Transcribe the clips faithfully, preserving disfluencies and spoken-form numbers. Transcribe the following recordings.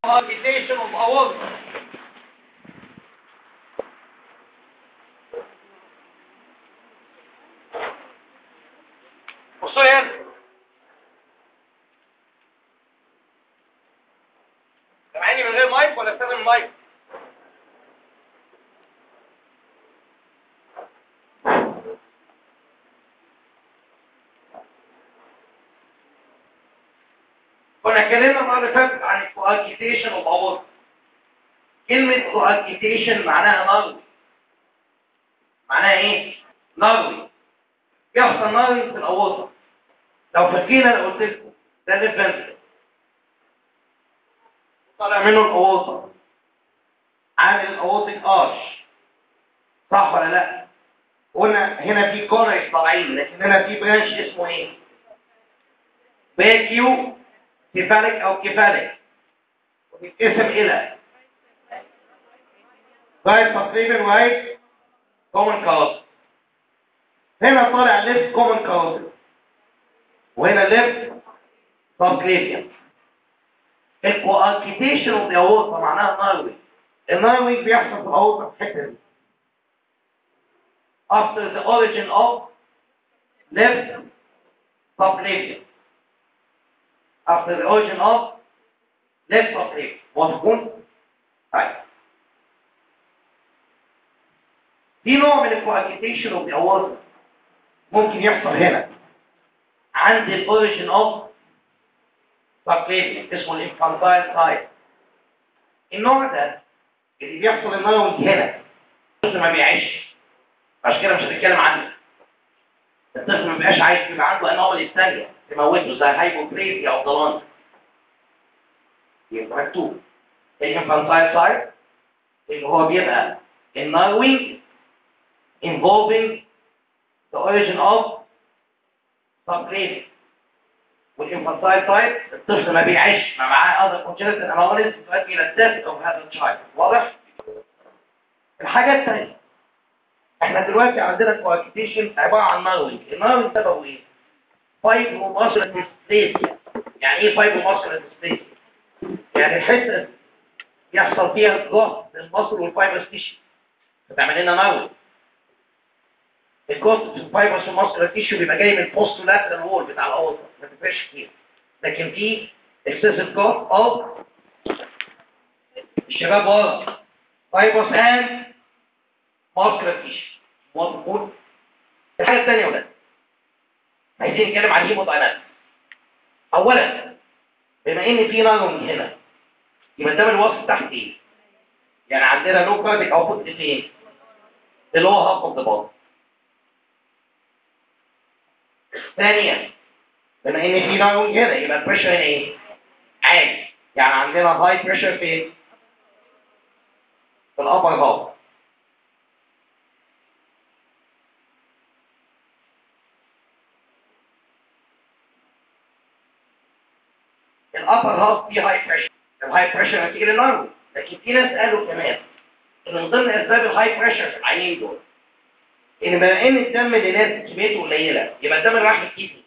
cohagitation of aorta. بصوا هنا سامعيني من غير مايك ولا استخدم المايك؟ كنا اتكلمنا المره اللي فاتت عن الكواجيتيشن اوف اورتا. كلمه كواجيتيشن معناها نغوي. معناها ايه؟ نغوي. بيحصل نغوي في الاورتا. لو فاكرين انا قلت لكم ده الليفت طالع منه الاورتا عامل الاورتيك ارش، صح ولا لا؟ قلنا هنا في كورنيش طالعين، لكن هنا في برانش اسمه ايه؟ باكيو كيفاليك او كيفاليك، وبيتقسم الى رايت سبكليفيان ورايت كومن كاروتيد. هنا طالع ليفت كومن كاروتيد وهنا ليفت سبكليفيان. الكواجيتيشن اوف ذا اورتا معناها ناروي. الناروي بيحصل في الاورتا في الحته دي after the origin of left subclavian. after the origin of left subclavian. واضحون؟ طيب في نوع من الكواجيتيشن اوف ذا اورتا ممكن يحصل هنا عند الاوريجن اوف subclavian اسمه الانفانتايل سايت. النوع ده اللي بيحصل النووي هنا الطفل ما بيعيش، عشان كده مش هنتكلم عنه. الطفل ما بيبقاش عايش، بيبقى عنده انواع الثانيه تموته زي هايبوبليزيا او ضلان. يبقى مكتوب الانفانتايل سايت اللي هو بيبقى النووي involving the origin of subclavian. والانفانتايل سايت الطفل ما بيعيش، ما معاه other congenital anomalies تؤدي الى الديث of هذا الchild. واضح؟ الحاجه الثانيه، احنا دلوقتي عندنا كواجيتيشن عباره عن ناروينج. الناروينج سببه ايه؟ فايبروماسكولار ديسبليسيا. يعني ايه فايبروماسكولار ديسبليسيا؟ يعني الحته يحصل فيها ضغط للمصل والفايبرس تيشو فتعمل لنا ناروينج. الكوست في الفايبرس والماسكولار تيشو بيبقى جاي من البوست لاترال وول بتاع الاورتا، ما تفرقش كتير. لكن في اكسسيف كوست اوف الشباب ورا فايبرس اند ماسكولار تيشو. موافقون؟ الحاجه الثانيه يا ولاد عايزين نتكلم عن الهيموداينامكس. اولا بما ان في ناروينج هنا يبقى ده الوصف تحت ايه؟ يعني عندنا لو كارديك اوتبوت فين؟ اللي هو هاف اوف ذا بودي. ثانيا بما ان في ناروينج هنا يبقى البريشر هنا ايه؟ عالي. يعني عندنا هاي بريشر فين؟ في الابر هاف. الابر هاف فيه هاي بريشر. الهاي بريشر نتيجه للناروينج. لكن في ناس قالوا كمان ان من ضمن اسباب الهاي بريشر في العينين دول ان بما ان الدم اللي نازل كميته قليله يبقى الدم اللي راح للكدني.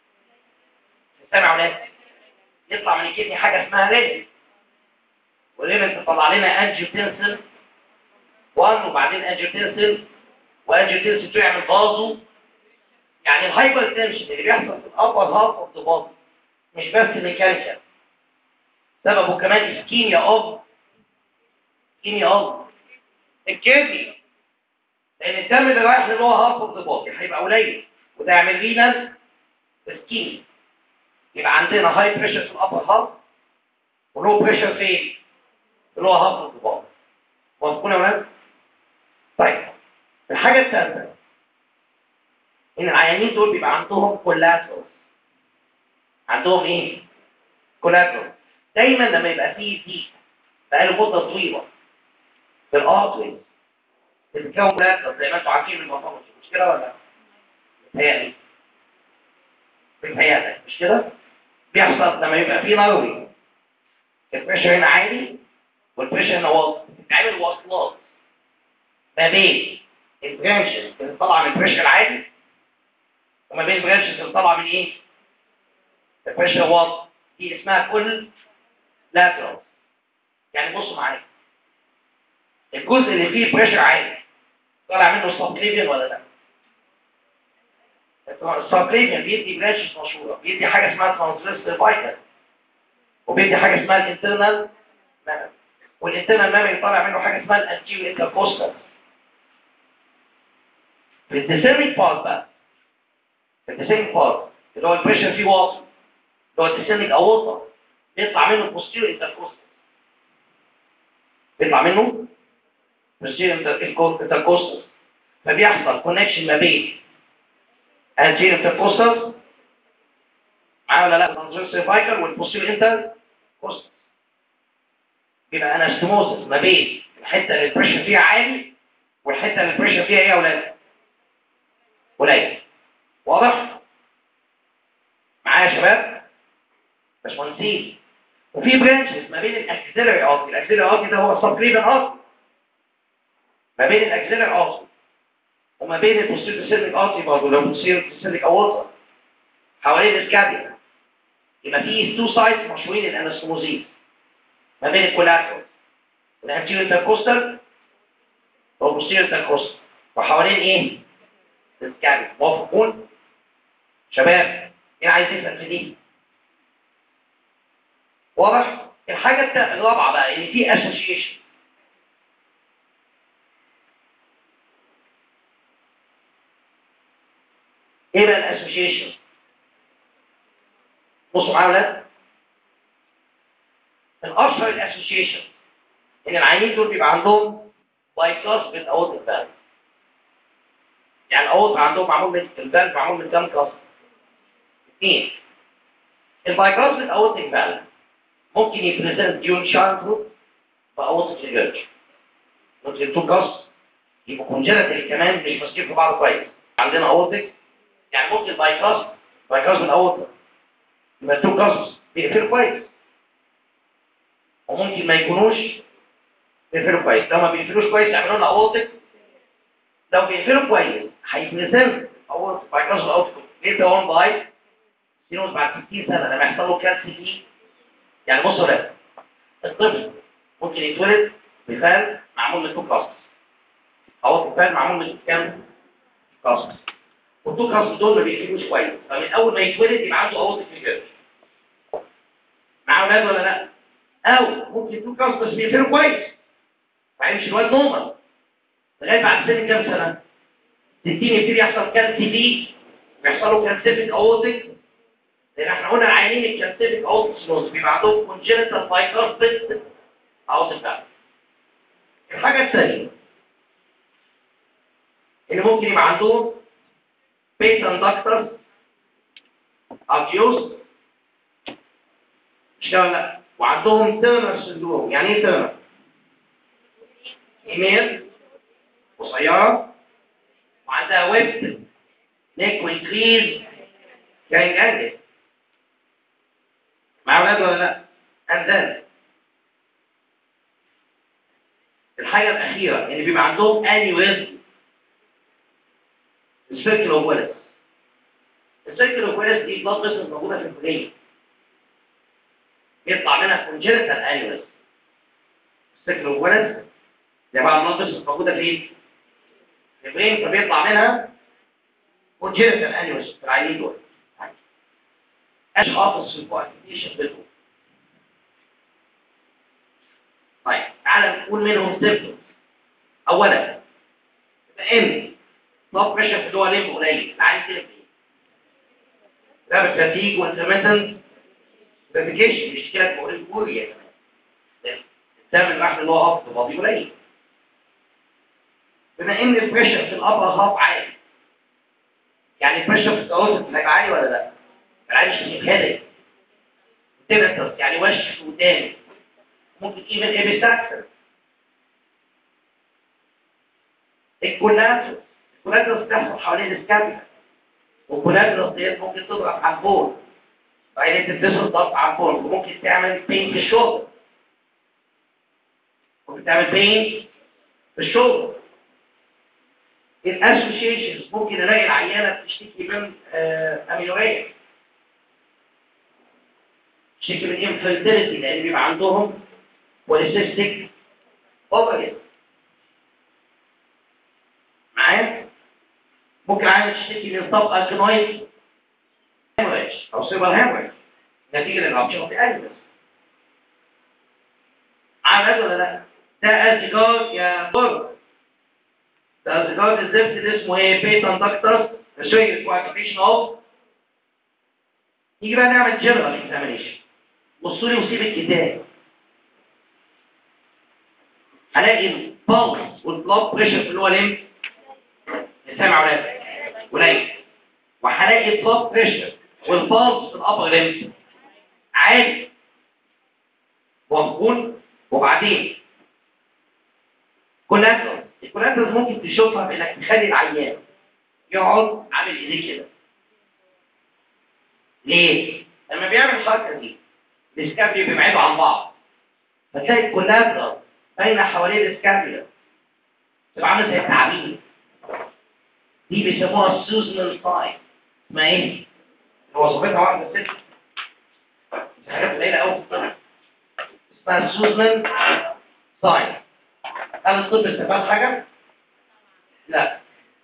سامع ولاد؟ يطلع من الكدني حاجه اسمها رينين. والرينين تطلع لنا انجيوتنسين واحد وبعدين انجيوتنسين وانجيوتنسين اتنين يعمل فازو. يعني الهايبر تنشن اللي بيحصل في الابر هاف اوف ذا بودي مش بس ميكانيكال، سببه كمان اسكيميا اوف اسكيميا اوف الكدني. لان الدم اللي رايح للو هاف اوف ذا بودي هيبقى قليل وده يعمل رينال اسكيميا. يبقى عندنا هاي بريشر في الابر هاف ولو بريشر في اللي هو هاف الضباط. واضحين يا ولاد؟ طيب الحاجه الثالثه ان العيانين دول بيبقى عندهم كولاترال. عندهم ايه؟ كولاترال. دايما لما يبقى فيه دي بقاله مده طويله في الارتري بتتكون كولاترال زي ما انتم عارفين من المفاصل، مش كده ولا؟ متهيألي متهيألي مش كده؟ بيحصل لما يبقى فيه ناروي البريشر هنا عالي والبريشر هنا واطي، بتعمل وصلات ما بين البرانشز اللي طالعه من البريشر العالي وما بين البرانشز اللي طالعه من ايه؟ البريشر واطي. دي اسمها كل لاترال. يعني بصوا معايا، الجزء اللي فيه بريشر عالي طالع منه السبكليفيان ولا لا؟ السبكليفيان بيدي برانشز مشهوره، بيدي حاجه اسمها ترانسفيرس سيرفايكال، وبيدي حاجه اسمها الانترنال ميموري، والانترنال ميموري طالع منه حاجه اسمها الانتيريور انتركوستال. في الديسيرنينج بارت بقى، في الديسيرنينج بارت اللي هو البريشر فيه واطي، اللي هو الديسيرنينج اورتا، بيطلع منه البوستيريور انتركوستال، بيطلع منه posterior intercostal، فبيحصل كونكشن ما بين anterior intercostal معاه ولا لا transverse cervical والposterior intercostal، بيبقى انستموزس ما بين الحته اللي البريشر فيها عالي والحته اللي البريشر فيها ايه يا اولاد؟ قليل. واضح؟ معايا يا شباب؟ باشمهندسين. وفي برانشز ما بين الاكسلري اوتي، الاكسلري اوتي ده هو السبكليفيان اوتي، ما بين الاكسلري اوتي وما بين البوستيريور سيرفيك اوتي برضه لو بوستيريور سيرفيك اورتا حوالين السكابيلا، يبقى في تو سايتس مشهورين الانستموزيس ما بين الكولاترال والانتيريور انتركوستال والبوستيريور انتركوستال وحوالين ايه؟ السكابيلا. موافقون؟ شباب مين عايز يسال في دي؟ واضح؟ الحاجه الرابعه بقى ان في اسوشيشن. ايه بقى الاسوشيشن؟ بصوا معايا يا ولاد، الاشهر الاسوشيشن ان العيانين دول بيبقى عندهم بايكاس بالاورتيك فالف، يعني الاورطه عندهم معمول من الفالف معمول من كام كاس؟ اثنين. البايكاس بالاورتيك فالف ممكن يبريزنت ديون شارلد باورتيك ريجرج، ممكن التو كاس يبقوا كونجنتال كمان مش ماسكين في بعض كويس، عندنا اورتيك يعني ممكن بايكاس بايكاس بالاورطه يبقى التو كاس بيقفلوا كويس، وممكن ما يكونوش بيقفلوا كويس. لو ما بيقفلوش كويس يعملوا لنا اورتيك، لو بيقفلوا كويس هيبريزنت اورتيك بايكاس بالاورطه ليه ده وان باي سينوس بعد ستين سنه لما يحصل له كانسر دي. يعني بصوا ده الطفل ممكن يتولد بفال معمول من تو كاس، او فال معمول من كام كاس، والتو كاس دول ما بيقفلوش كويس، فمن اول ما يتولد يبقى عنده اورتيك ريجرج. معاه اولاد ولا لا؟ او ممكن تو كاس بس بيقفلوا كويس فهيمشي الواد نورمال لغايه بعد سن كام سنه؟ ستين يبتدي يحصل كانسر دي ويحصل له كانسيفيك اورتيك، لان احنا قلنا العيانين الكانسيفيك اورتيك سنوز بيبقى عندهم كونجنتال بايكاربت اورتيك فالف. الحاجه الثانيه اللي ممكن يبقى عندهم بيتان داكتر ابيوز مش كده ولا، وعندهم تيرنر سندروم. يعني ايه تيرنر؟ ايميل قصيره وعندها ويب نيك وانكريز كارينج انجل. مع اولاد ولا لا؟ اندان. الحاجه الاخيره اللي بيبقى عندهم انيوريزم السيركل اوف ويلس. السيركل اوف ويلس دي بلاد فيسل موجوده في البرين، بيطلع منها كونجنتال انيوريزم. السيركل اوف ويلس دي بقى بلاد فيسل موجوده فين؟ في البرين، فبيطلع منها كونجنتال انيوريزم في العينين دول. ايش حافظ في الكوانتيشن بينهم؟ طيب تعالى نقول منهم سيمبتومز. اولا ان ضغط بريشر في الدول ليمب قليل، العين كده ايه؟ رابط فاتيج وانترميتنت فيكيشن، مش كده بقول كوريا كمان الدم الواحد اللي هو هبط فاضي قليل. بما ان البريشر في الابر هاف عالي، يعني البريشر في الكاروتيد هيبقى عالي ولا لا؟ العين مش هيتهدى تيرتس يعني وش ودان، ممكن ايفن ايبيستاكسر. الكولاترس الكولاترس بتحصل حوالين السكابيلا، والكولاترس ديت ممكن تضغط على البون، بعدين تتصل ضغط على البون وممكن تعمل بين في الشولدر، ممكن تعمل بين في الشولدر. الاسوشيشنز ممكن الاقي العيانه بتشتكي من امينوريا، تشتكي من انفيرتيليتي لان بيبقى عندهم والسيستيك اوفري. معايا؟ ممكن عايز تشتكي من طبقه كنويد هيموريج او سيبر هيموريج نتيجه للرابشر في قلبك. عمل ولا لا؟ ده ازجاج يا بر. ده ازجاج الزفت اللي اسمه ايه؟ بيتان داكترس ريسيرش كواليفيكيشن اوف. نيجي بقى نعمل جنرال اكزامينيشن. بصوا لي وسيب الكتاب. هلاقي البلس والبلاد بريشر في اللي هو ليه؟ سامع ولا قليل. وهلاقي البلاد بريشر والبلس في الابر ليمب عادي. موافقون؟ وبعدين كولاترال. الكولاترال ممكن تشوفها بانك تخلي العيان يقعد عامل ايديه كده. ليه؟ لما بيعمل الحركه دي الاسكابيا بيبعدوا عن بعض. فتلاقي الكولاترال باينه حوالين الاسكابيا. تبقى عامله زي التعابين. دي بيسموها سوزنال ساين. اسمها ايه؟ وظيفتها واحده ست. مش حاجات قليله قوي في الطب. اسمها سوزنال ساين. هل الطب استفاد حاجه؟ لا.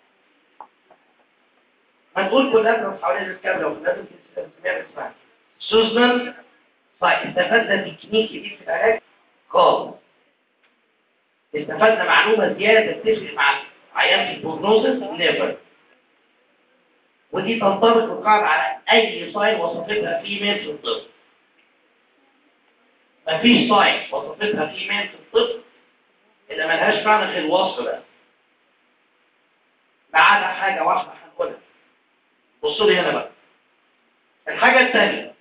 هنقول كلها حوالين الكاميرا ولازم تسمعها اسمها سوزنال ساين. استفدنا تكنيك جديد في العلاج خالص. استفدنا معلومه زياده تفرق مع عيان في البروجنوزس نيفر. ودي تنطبق القاعده على اي ساين وصفتها فيميل في الطب. مفيش ساين وصفتها فيميل في الطب إذا ملهاش معنى غير الوصف ده. ما عدا حاجة واحدة هنقولها. بصوا لي هنا بقى. الحاجة الثانية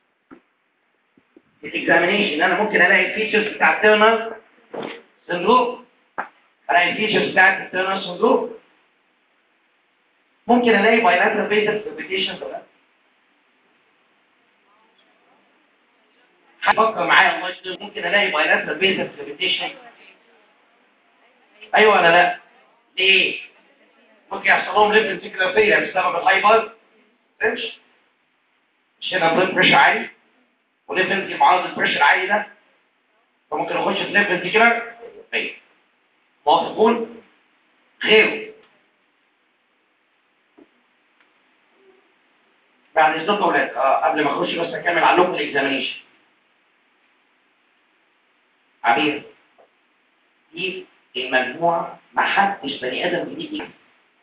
في الاكزامينيشن أنا ممكن ألاقي الفيتشرز بتاع تيرنر سندروم. ألاقي الفيتشرز بتاعت التيرنر سندروم. ممكن ألاقي بايلاترال بيزل بريبيتيشن ولا لا؟ هفكر معايا الله يشتغل. ممكن ألاقي بايلاترال بيزل بريبيتيشن. أيوه ولا لا؟ ليه؟ ممكن يحصل لهم ليفل فيكلافية بسبب الهايبر تنشن. مش هنا بلد بريشر عالي وليفل في معارض البريشر عالي ده فممكن اخش في ليفل فيكلافية. موافقون؟ غيره. بعد اذنكم يا اولاد اه قبل ما اخش بس اكمل على لكم الاكزامينيشن. عبير دي المجموعة ما حدش بني ادم جديد يجي.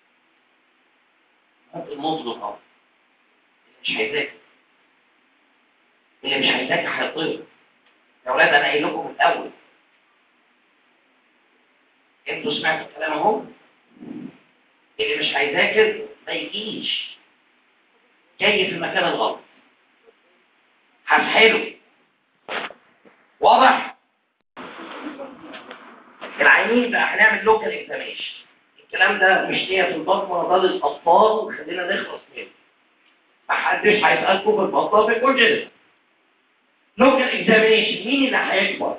المظلم اهو. مش هيذاكر. اللي مش هيذاكر هيطير. يا اولاد انا قايل لكم من الاول. انتوا سمعتوا الكلام اهو. اللي مش هيذاكر ما يجيش. جاي في المكان الغلط. هسحله. واضح؟ العينين بقى هنعمل لوكال اكزامينشن. الكلام ده مش ليا في البطنه ده للاطفال وخلينا نخلص منه. محدش هيسالكم في البطنه في الكونجنس. لوكال اكزامينشن مين اللي هيكبر؟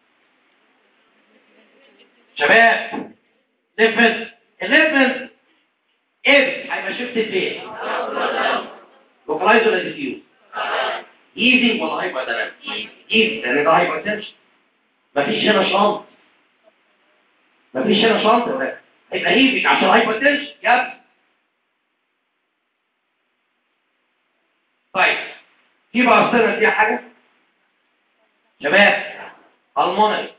شباب ليفل الليفل ايه هيبقى شفت فين؟ لوكالايز ولا ديفيوز؟ ايزي ولا هايبر دايناميك؟ ايزي لان ده هايبر تنشن. مفيش هنا شنط. مفيش هنا شنط ولا هيبقى هيفك عشان هايبر تنشن يا. طيب في بقى فيها حاجه؟ شباب المونري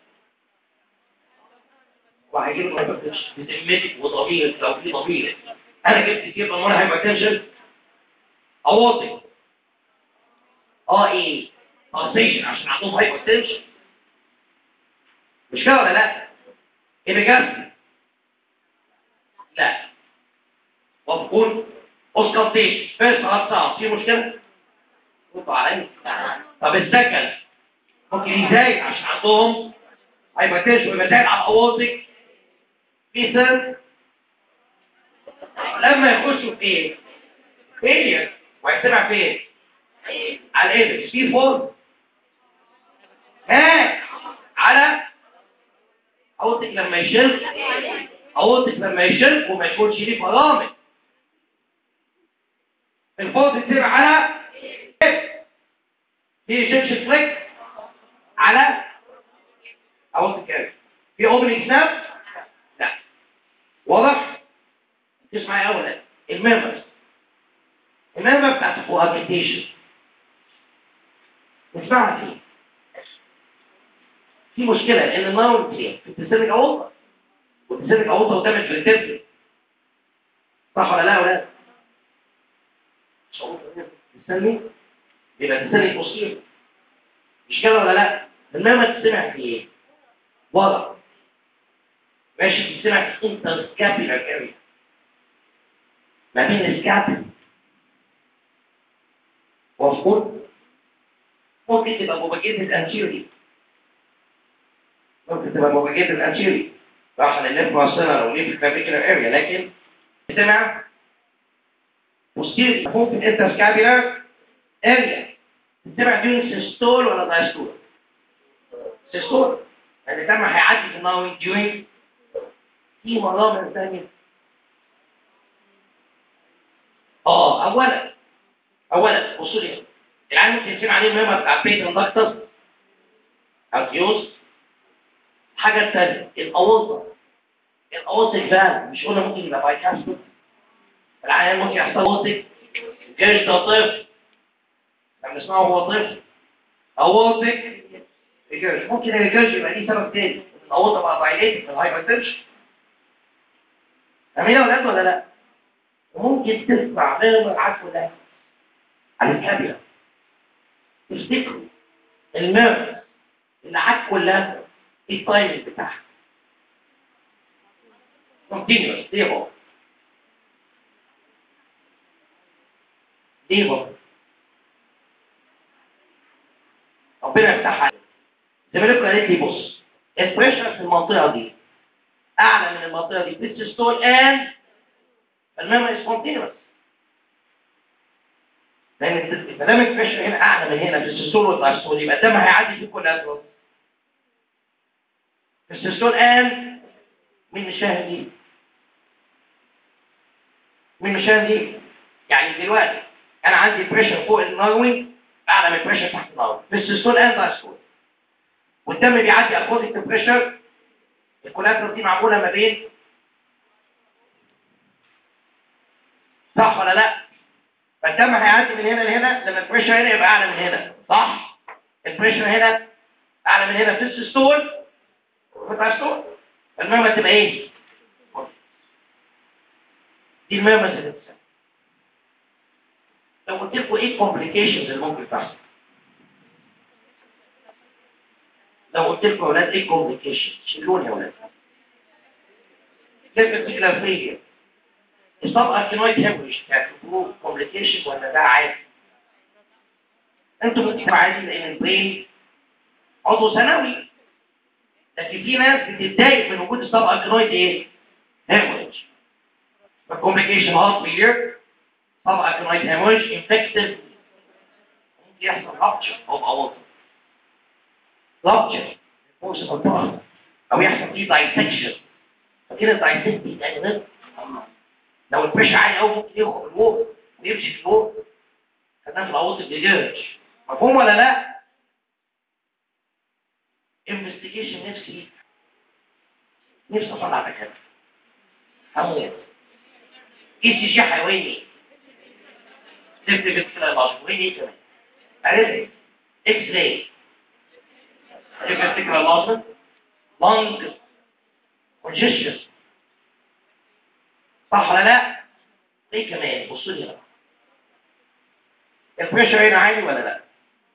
وهجيب الهايبرتنشن بتهمتك وضميرك لو في ضمير. انا جبت كتير المونري هايبرتنشن اواطي اه ايه ارسيشن عشان عندهم هايبرتنشن. مش كده ولا لا؟ ايه بجد؟ لا. وبكون اوسكالتيشن فيرست هارت في مشكله؟ ردوا عليا. طب السكن ممكن يزايد عشان عندهم هايبرتنشن ويبقى زايد على الاواطي. في سر لما يخشوا في ايه؟ فيلير وهيسمع فين؟ على الايبكس في فور ها على اواطيك لما يشل اواطيك لما يشل وما يكونش ليه فرامل. الفور تصير على في شبش فليك على اورتيك اريا. في اوبننج سناب؟ لا. واضح؟ تسمع ايه اولا؟ الميمبرز الميمبر بتاعت الكوابيتيشن نسمعها فيه. في مشكله لان الناون في التسلك اورطه والتسلك اورطه قدام في التسلك، صح ولا لا يا ولاد؟ تسلك يبقى تسلك بسيط، مش كده ولا لا؟ الميمبر تسمع في ايه؟ ورا ماشي، تسمع في انترسكابيولار اريا ما بين السكابل وفوق. ممكن تبقى موباجيتد انتيري، ممكن تبقى موباجيتد انتيري عشان الليف واصلة او ليف كلافيكولار اريا، لكن تسمع بوستيري ممكن في الانترسكابيولار اريا. تسمع دون سيستول ولا دايستول؟ سيستول، يعني الدم هيعدي في الناوي ديورينج في مرامر ثانيه. اه اولا اولا بصوا لي العين ممكن يسمع عليه الميمة بتاع بيت اندكتس ارتيوز. الحاجه الثانيه الاوضه الاوضه بقى مش قلنا ممكن يبقى بايكاستو، العيان ممكن يحصل اوضه جيش ده طفل لما نسمعه هو طفل اوضه الجيش، ممكن الجيش يبقى ليه سبب تاني الاوضه بقى بايليتد من الهايبرتنشن. فاهمين يا ولاد ولا لا؟ وممكن تسمع غير العكس ده على الكابيلا. تفتكروا الميرز اللي عاد كلها ايه التايمنج بتاعها؟ كونتينيوس ديبل ديبل ربنا يفتحها. زي ما لكم قالت لي بص البريشر في المنطقه دي اعلى من المنطقه دي في السيستول ان الميرز از كونتينيوس، لان ما دام البريشر هنا اعلى من هنا في السيستول والدايستول يبقى الدم هيعدي في كل الاطراف. في السيستول ان مين مشاهد مين مشاهد يعني دلوقتي انا عندي بريشر فوق الناروي اعلى من البريشر تحت الناروي في السيستول ان دايستول، والدم بيعدي اكوردنج تو بريشر. الكولاترال دي معموله ما بين، صح ولا لا؟ فالدم هيعدي من هنا لهنا لما البريشر هنا يبقى اعلى من هنا، صح؟ البريشر هنا اعلى من هنا في السيستول وفي الدايستول، المهم تبقى ايه؟ دي المهم اللي بتسمى. لو قلت لكم ايه الكومبليكيشنز اللي ممكن تحصل؟ لو قلت لكم يا اولاد ايه الكومبليكيشنز؟ شيلوني يا اولاد. كيف الفكره فيا؟ الصاب اكينويد هيموريج تعتبروه كومبليكيشن ولا ده عادي؟ انتوا ممكن عادي لان البرين عضو ثانوي، لكن في ناس بتتضايق من وجود الصاب اكينويد ايه؟ هيموريج. فالكومبليكيشن هارت فيلير، صاب اكينويد هيموريج، انفكتيف، ممكن يحصل رابتشر او اورطه. رابتشر فوق الضغط او يحصل فيه دايسكشن. فكده الدايسكشن يعني لو البريشر عالي قوي ممكن يخرج لفوق ويمشي لفوق، خدناه في العواطف ديجيرج. مفهوم ولا لا؟ انفستيجيشن نفسي نفسي اطلع على كده هموت. اي سي جي حيواني سيفت فيتكلا لاشو وين ايه كمان؟ عرفت؟ اكس راي سيفت فيتكلا لاشو لانج كونجيشن، صح ولا لا؟ ايه كمان؟ بصوا لي بقى البريشر هنا عالي ولا لا؟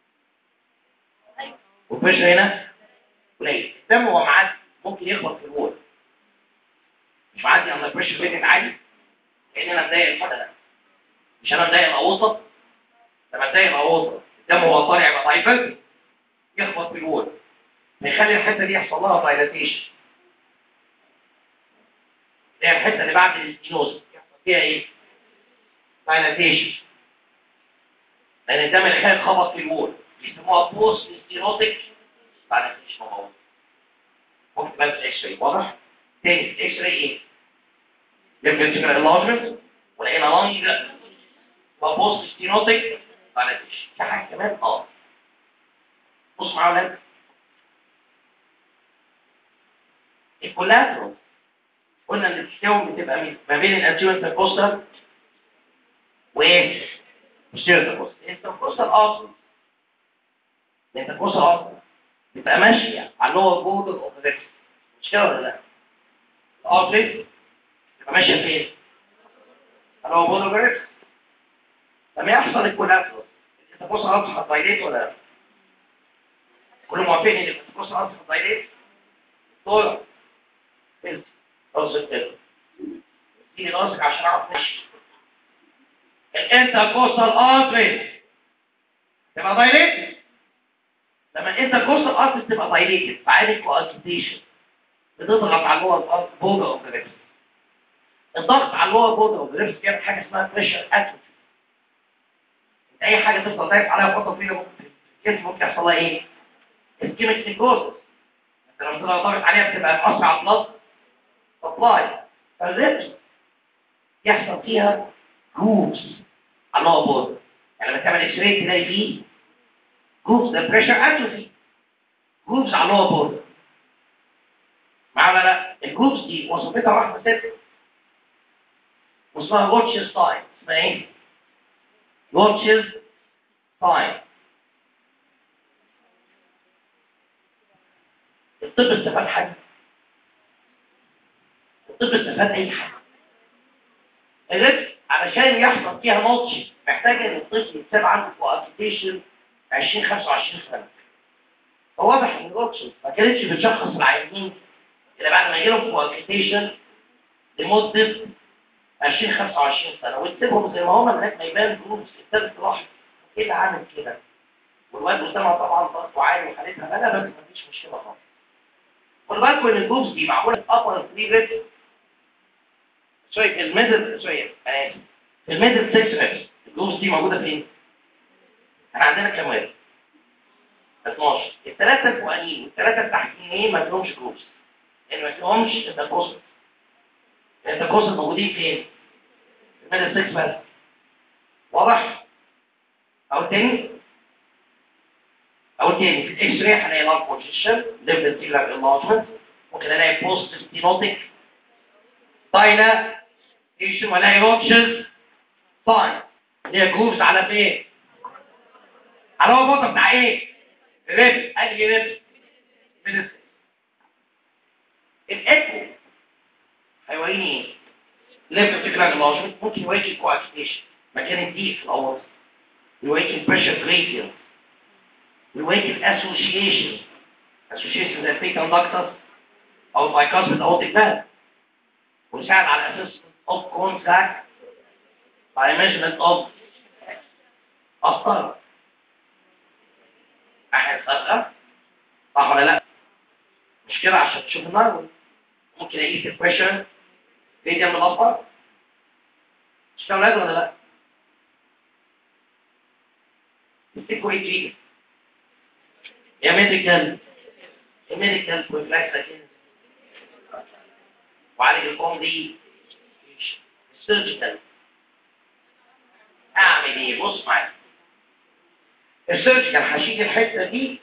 والبريشر هنا قليل. الدم هو معدي ممكن يخبط في الوول، مش معدي على البريشر ريتنج عالي لان انا مضايق الحدث، مش انا مضايق الاوسط. لما مضايق الاوسط الدم هو طالع يبقى ضعيف يخبط في الوول، بيخلي الحته دي يحصل لها دايلاتيشن. هي الحته اللي بعد الاستينوز يحصل فيها ايه؟ دايلاتيشن، لان الدم اللي كان خبط في الوول بيسموها بوست ستيروتيك دايلاتيشن. موجود ممكن تبان في الاكس راي. واضح؟ تاني الاكس راي ايه؟ يمكن تكون اللارجمنت ولقينا لانج وبوست ستيروتيك دايلاتيشن. في حاجه كمان اه بص معايا يا ولاد، الكولاترال قلنا ان التستوم بتبقى ما بين الانتيريور انتركوستال وايه؟ البوستيريور انتركوستال. الانتركوستال اصلا الانتركوستال اصلا بتبقى ماشيه على اللور بوردر اوف ذا مش كده ولا لا؟ الارتري بتبقى ماشيه فين؟ على اللور بوردر اوف ذا لما يحصل الكولاترال الانتركوستال اصلا هتدايليت ولا لا؟ كلهم موافقين ان الانتركوستال اصلا هتدايليت؟ طول فين؟ اوصل كده دي راسك عشان اعرف ماشي. الانتركوستال ارتري تبقى دايليتد. لما الانتركوستال ارتري تبقى دايليتد فعادي كوارتيشن بتضغط على اللور بوردر اوف ذا ريبس. الضغط على اللور بوردر اوف ذا ريبس بيعمل حاجه اسمها بريشر اتروفي. اي حاجه تفضل دايس عليها فتره طويله ممكن الجسم ممكن يحصل لها ايه؟ اسكيميك نيكروزس. انت لما تضغط ضغط عليها بتبقى مأثر على البلد سبلاي. فالريبس يحصل فيها جروفز على اللور بوردر. يعني لما تعمل اكس راي تلاقي فيه جروفز ده بريشر اتروفي. جروفز على اللور بوردر. معانا لا الجروفز دي وظيفتها واحده ست واسمها واتشز تايم. اسمها ايه؟ واتشز تايم. الطب استفاد حاجه؟ الطب استفاد اي حاجه؟ الريسك علشان يحصل فيها ماتش محتاج ان الطفل يتساب عنده كوابيتيشن عشرين خمسة وعشرين سنه. فواضح ان الواتشز ما كانتش بتشخص العيانين الا بعد ما يجيلهم كوابيتيشن لمده عشرين خمسة وعشرين سنه وتسيبهم زي ما هم لغايه ما يبان جروبس. ابتدت تلاحظ ايه اللي عامل كده؟ والواد قدامها طبعا ضغطه عالي وحالتها بلا بس مفيش مشكله خالص. خد بالكم ان الجروبس دي معموله في ابر ثلاثة ريبس سوري في الميدل سوري انا اسف في الميدل ستة ريبس. الجروبس دي موجوده فين؟ احنا عندنا كام واحد؟ اتناشر. الثلاثه الفوقانيين والثلاثه التحتانيين ما فيهمش جروبس لان ما فيهمش انتركوستال. الانتركوستال موجودين فين؟ في الميدل ستة بس. واضح؟ او تاني او تاني في الاكس راي هنلاقي لارج بوزيشن ليفل سيلر انلارجمنت. ممكن الاقي بوست ستينوتيك دايلاتيشن والاقي روتشز ساين اللي هي جروفز على فين؟ على هو البطن بتاع ايه؟ ريبس. انهي ريبس؟ ميدل. الايكو هيوريني ايه؟ ليفل سيلر انلارجمنت. ممكن يوريك الكواكتيشن مكان الديك في الاول. يوريك البريشر جريدينت. يوريك الاسوشيشن اسوشيشن زي البيتال داكتس او البايكاسبيد اورتيك فالف. ويساعد على اساس اوف كونتاكت باي ميجرمنت اوف قسطره. احد صدقه صح ولا لا؟ مش كده عشان تشوف النار ممكن اقيس البريشر جريدينت من القسطره. مش كده ولا لا؟ تفتكروا ايه تريد؟ يا ميديكال الميديكال بروفلاكسس وعالج الام دي السيرجيكال. اعمل ايه؟ بص معايا. السيرجيكال هشيل الحته دي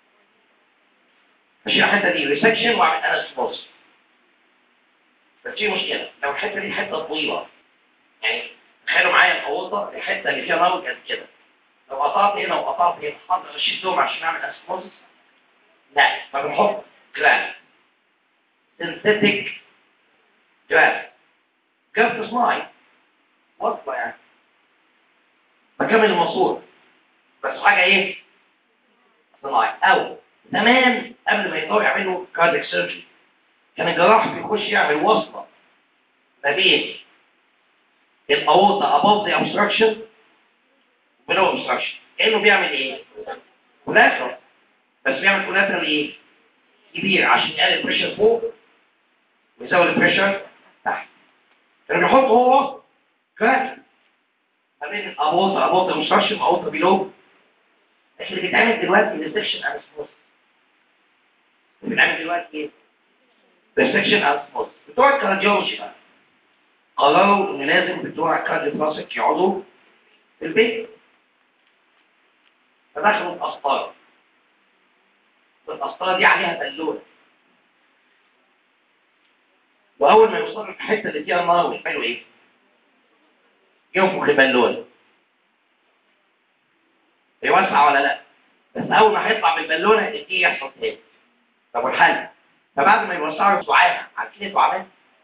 هشيل الحته دي ريسكشن واعمل انستموس. بس في مشكله لو الحته دي حته طويله يعني تخيلوا معايا الاوضه الحته اللي فيها نار قد كده لو قطعت هنا وقطعت هنا هقدر اشيلهم عشان اعمل انستموس؟ لا. فبنحط جلاس سينثيتيك جلاس جلاس صناعي وصفه يعني بكمل الماسور بس حاجه ايه؟ صناعي. او زمان قبل ما يقدروا يعملوا كاردياك سيرجري كان الجراح بيخش يعمل وصله ما بين الاورطه above the obstruction وbelow obstruction. كانه بيعمل ايه؟ كولاترال. بس بيعمل كولاترال ايه؟ كبير عشان يقلل البريشر فوق ويزود البريشر تحت. كانوا بيحطوا هو كولاترال ما بين الاورطه above the obstruction والاورطه below. لكن اللي بيتعمل دلوقتي ريسكشن انستموس. اللي بيتعمل دلوقتي ايه؟ ريسكشن انستموس. بتوع الكارديولوجي بقى قرروا ان لازم بتوع الكارديوبلاسيك يقعدوا في البيت. فدخلوا القسطره. والقسطره دي عليها بالونه. واول ما يوصلوا الحته اللي فيها النار ويعملوا ايه؟ ينفخ البالونه. يوسع ولا لا؟ بس اول ما هيطلع بالبالونه الدي يحصل تاني. طب والحل؟ فبعد ما يوسعوا الدعامه، عارفين الدعامات؟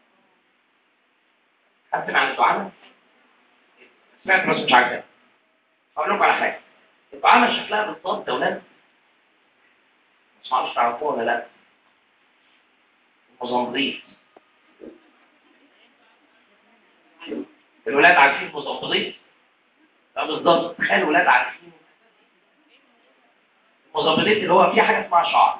هكتب عن الدعامه؟ سمعت بس مش عارفها. هقول لكم على حاجه. الدعامه شكلها بالظبط يا ولاد. مش عارف تعرفوها ولا لا؟ المزمبريط. الولاد عارفين المزمبريط؟ لا بالظبط، تخيل الولاد عارفين المزمبريط اللي هو فيه حاجه اسمها شعر.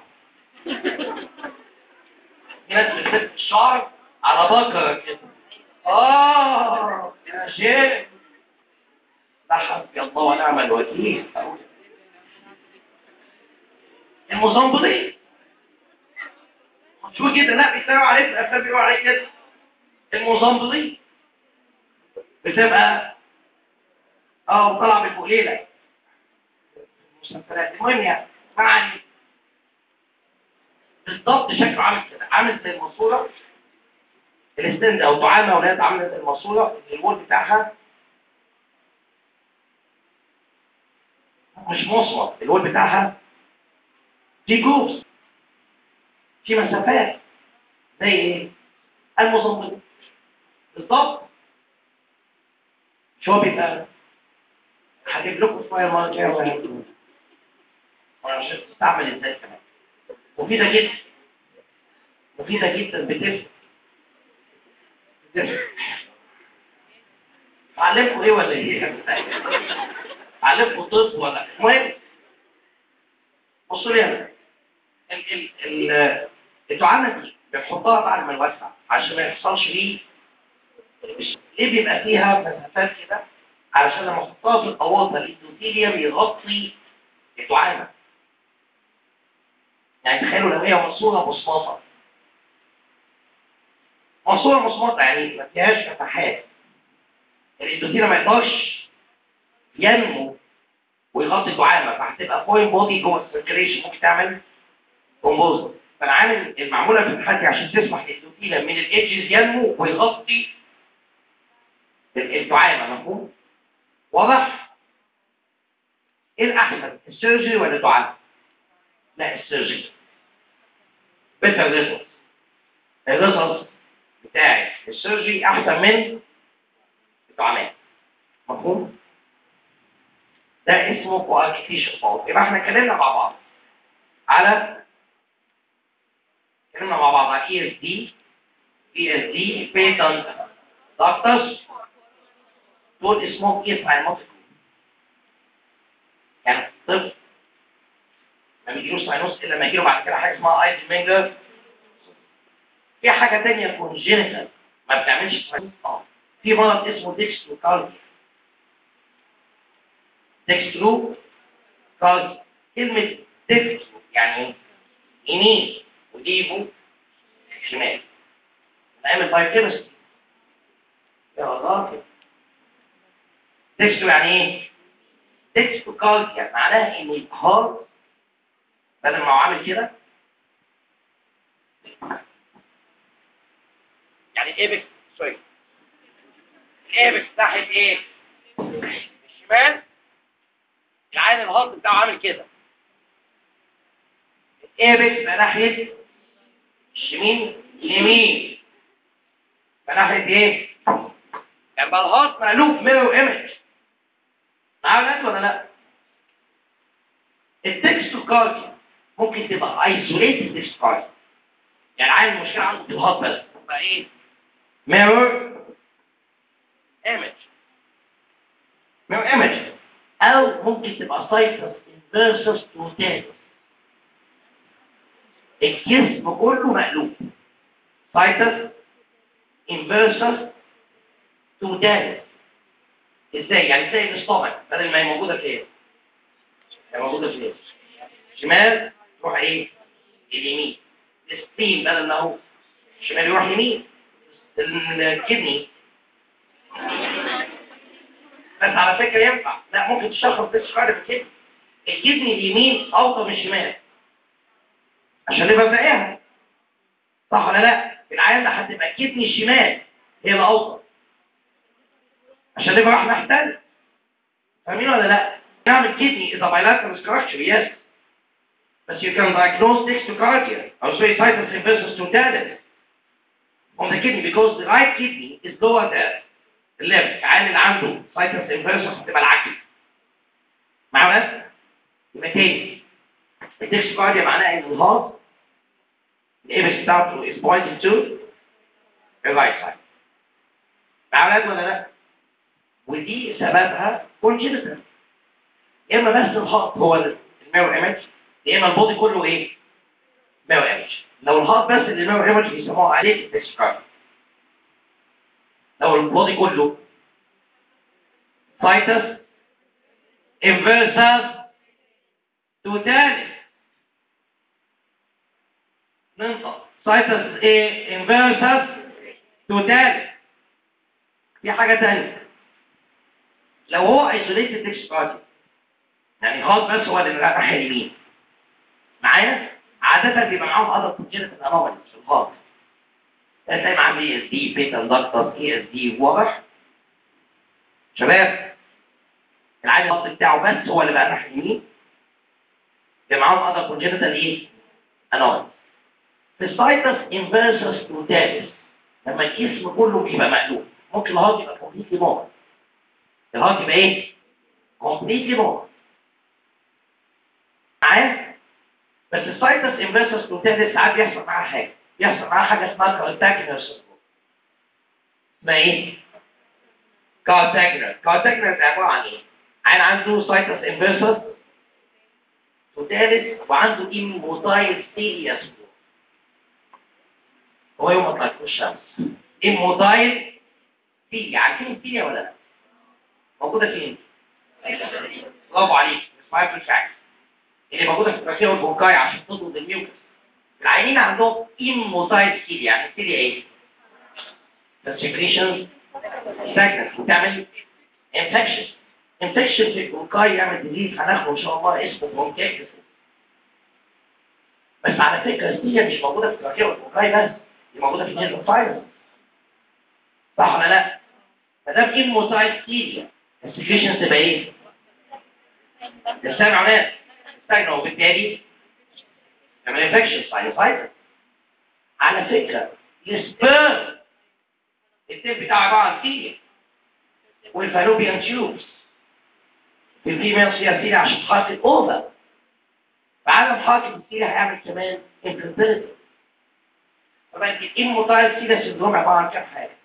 في ناس بتلف الشعر على بكره كده. اه يا شيخ، لا حسبي الله ونعم الوكيل. المزمبريط شو كده؟ لا بيتكلموا عليه في الافلام، بيقولوا عليه كده المزمبريط. بتبقى اه وطلع بالفقليله المسلسلات. المهم يعني معني بالظبط شكله عامل كده، عامل زي الماسوره. الستند او دعامه ولاد عامله زي الماسوره، الوول بتاعها مش مصمت، الوول بتاعها في جوز، في مسافات زي ايه؟ المزمبريط بالظبط. شو بيبقى؟ هجيب لكم شويه المره الجايه وهجيب وانا مش هتستعمل ازاي كمان. مفيده جدا، مفيده جدا. بتفرق بتفرق. اعلمكم ايه ولا ايه؟ اعلمكم طب ولا المهم بصوا لي هنا. ال ال ال الدعامه دي بنحطها بعد ما نوسع عشان ما يحصلش ليه. ليه بيبقى فيها مسافات كده؟ علشان لما احطها في القواطع الاندوثيليوم يغطي الدعامه. يعني تخيلوا لو هي ماسوره مصمطه، ماسوره مصمطه يعني ما فيهاش فتحات، الاندوثيليوم ما يقدرش ينمو ويغطي الدعامه، فهتبقى فوين بودي جوه السيركيليشن، ممكن تعمل كومبوزر. فانا عامل المعموله في الحاجه عشان تسمح للاندوثيليوم من الايدجز ينمو ويغطي الدعامه. مفهوم؟ واضح؟ ايه الاحسن؟ السيرجري ولا الدعامه؟ لا السيرجري. بيتر ريزلت. الريزلت بتاعي السيرجري احسن من الدعامات. مفهوم؟ ده اسمه كواركتيشن باور. يبقى احنا اتكلمنا مع بعض على اتكلمنا مع بعض على اي اس دي، اي اس دي بيتنت دكتس. دول اسمهم ايه ساينوتيك. يعني الطفل ما بيجيلوش ساينوس الا لما يجيله بعد كده حاجه اسمها ايدي مينجر. في حاجه ثانيه كونجينيتال ما بتعملش ساينوس. اه في مرض اسمه ديكستروكالديا. ديكستروكالديا كلمه ديكسترو يعني يمين وديبو شمال. نعمل البايوكيمستري يا راجل. ديكسترو يعني ايه؟ ديكستروكالديا معناها ان الهارت بدل ما هو عامل كده، يعني الايبكس سوري الايبكس ناحيه ايه؟ الشمال. العين الهارت بتاعه عامل كده. الايبكس ناحيه اليمين اليمين ناحيه ايه؟ يعني بقى الهارت مقلوب ميرور ايمج. معايا ولا لا؟ الديكستروكالديا ممكن تبقى ايزوليتد ديكستروكالديا، يعني عين المشكله عنده في الهارت بس تبقى ايه؟ ميرور ايمج. ميرور ايمج. او ممكن تبقى سايتس انفيرسس توتاليس، الجسم كله مقلوب. سايتس انفيرسس توتاليس. ازاي؟ يعني زي الاستومك بدل ما هي موجوده فين؟ هي موجوده فين؟ شمال تروح ايه؟ اليمين. السبين بدل ما هو شمال يروح يمين. الكدني بس على فكره ينفع. لا ممكن تشخص ديسكارد في الكدني. الكدني اليمين اوطى من الشمال عشان نبقى زيها، صح ولا لا؟ العيان ده هتبقى الكدني الشمال هي الاوسط عشان يبقى راح محتل. فاهمين ولا لا؟ نعم الكدني is a bilateral structure yes but you can diagnose dextrocardia or situs inversus totalis on the kidney because the right kidney is lower than the left. العيان اللي عنده situs inversus هتبقى العكس. معايا بس؟ يبقى تاني الدextrocardia معناها ان الهارت الإيبكس بتاعته is pointing to the right side. معايا ولا لا؟ ودي سببها congenital. يا اما بس الهارت هو الميرور ايمج يا اما البودي كله ايه؟ ميرور ايمج. لو الهارت بس اللي ميرور ايمج بيسموها عليه الدكستروكارdia. لو البودي كله سايتس انفيرسس توتاليس ننطق سايتس ايه انفيرسس توتاليس. في حاجه ثانيه لو هو ايزوليتد دكستروكارdia يعني هارت بس هو اللي ناحيه اليمين معايا عاده بيبقى معاهم اذر كونجنتال انوماليز في الهارت. تلاقي معاه بي اس دي بيتا اندكتس اي اس دي واضح شباب. العادي الهارت بتاعه بس هو اللي بقى ناحيه اليمين بيبقى معاهم اذر كونجنتال ايه انوماليز. في السايتس انفيرسس توتاليس لما الجسم كله بيبقى مقلوب ممكن الهارت يبقى كومبليتلي نورمال. الهارت يبقى ايه؟ كومبليتلي نورمال معايا. بس السايتس انفيرسس توتاليس ساعات بيحصل معاها حاجه بيحصل معاها حاجه اسمها كارتاجنر سندروم. اسمها ايه؟ كارتاجنر. كارتاجنر ده عباره عن ايه؟ عين عنده سايتس انفيرسس توتاليس وعنده ايموتايل ستيريا سندروم. هو يوم ما طلعت الشمس ايموتايل ستيريا. عارفين ستيريا ولا لا؟ موجوده فين؟ برافو عليك اسمها في الفاكس اللي موجوده في التراكيه والبرونكاي عشان تضغط الميوكس. العيانين عندهم ايموتايل ستيريا. يعني ستيريا ايه؟ سكريشن ساكنس وتعمل انفكشن. انفكشن في البرونكاي يعمل ديزيز هناخده ان شاء الله اسمه برونكيتس. بس على فكره الستيريا مش موجوده في التراكيه والبرونكاي بس دي موجوده في النيزل فايروس صح ولا لا؟ ما دام ايموتايل ستيريا السكريشن تبقى ايه؟ تستنى على تستنى وبالتالي تعمل انفكشن ساينوسايتس. على فكره السبيرم التيب بتاعه عباره عن سيليا والفالوبيان تيوبس في الفيميل فيها سيليا عشان تحرك الاوفر. فعدم حركه السيليا هيعمل كمان انفيرتيليتي. طبعا الايموتايل سيليا سندروم عباره عن كام حاجه؟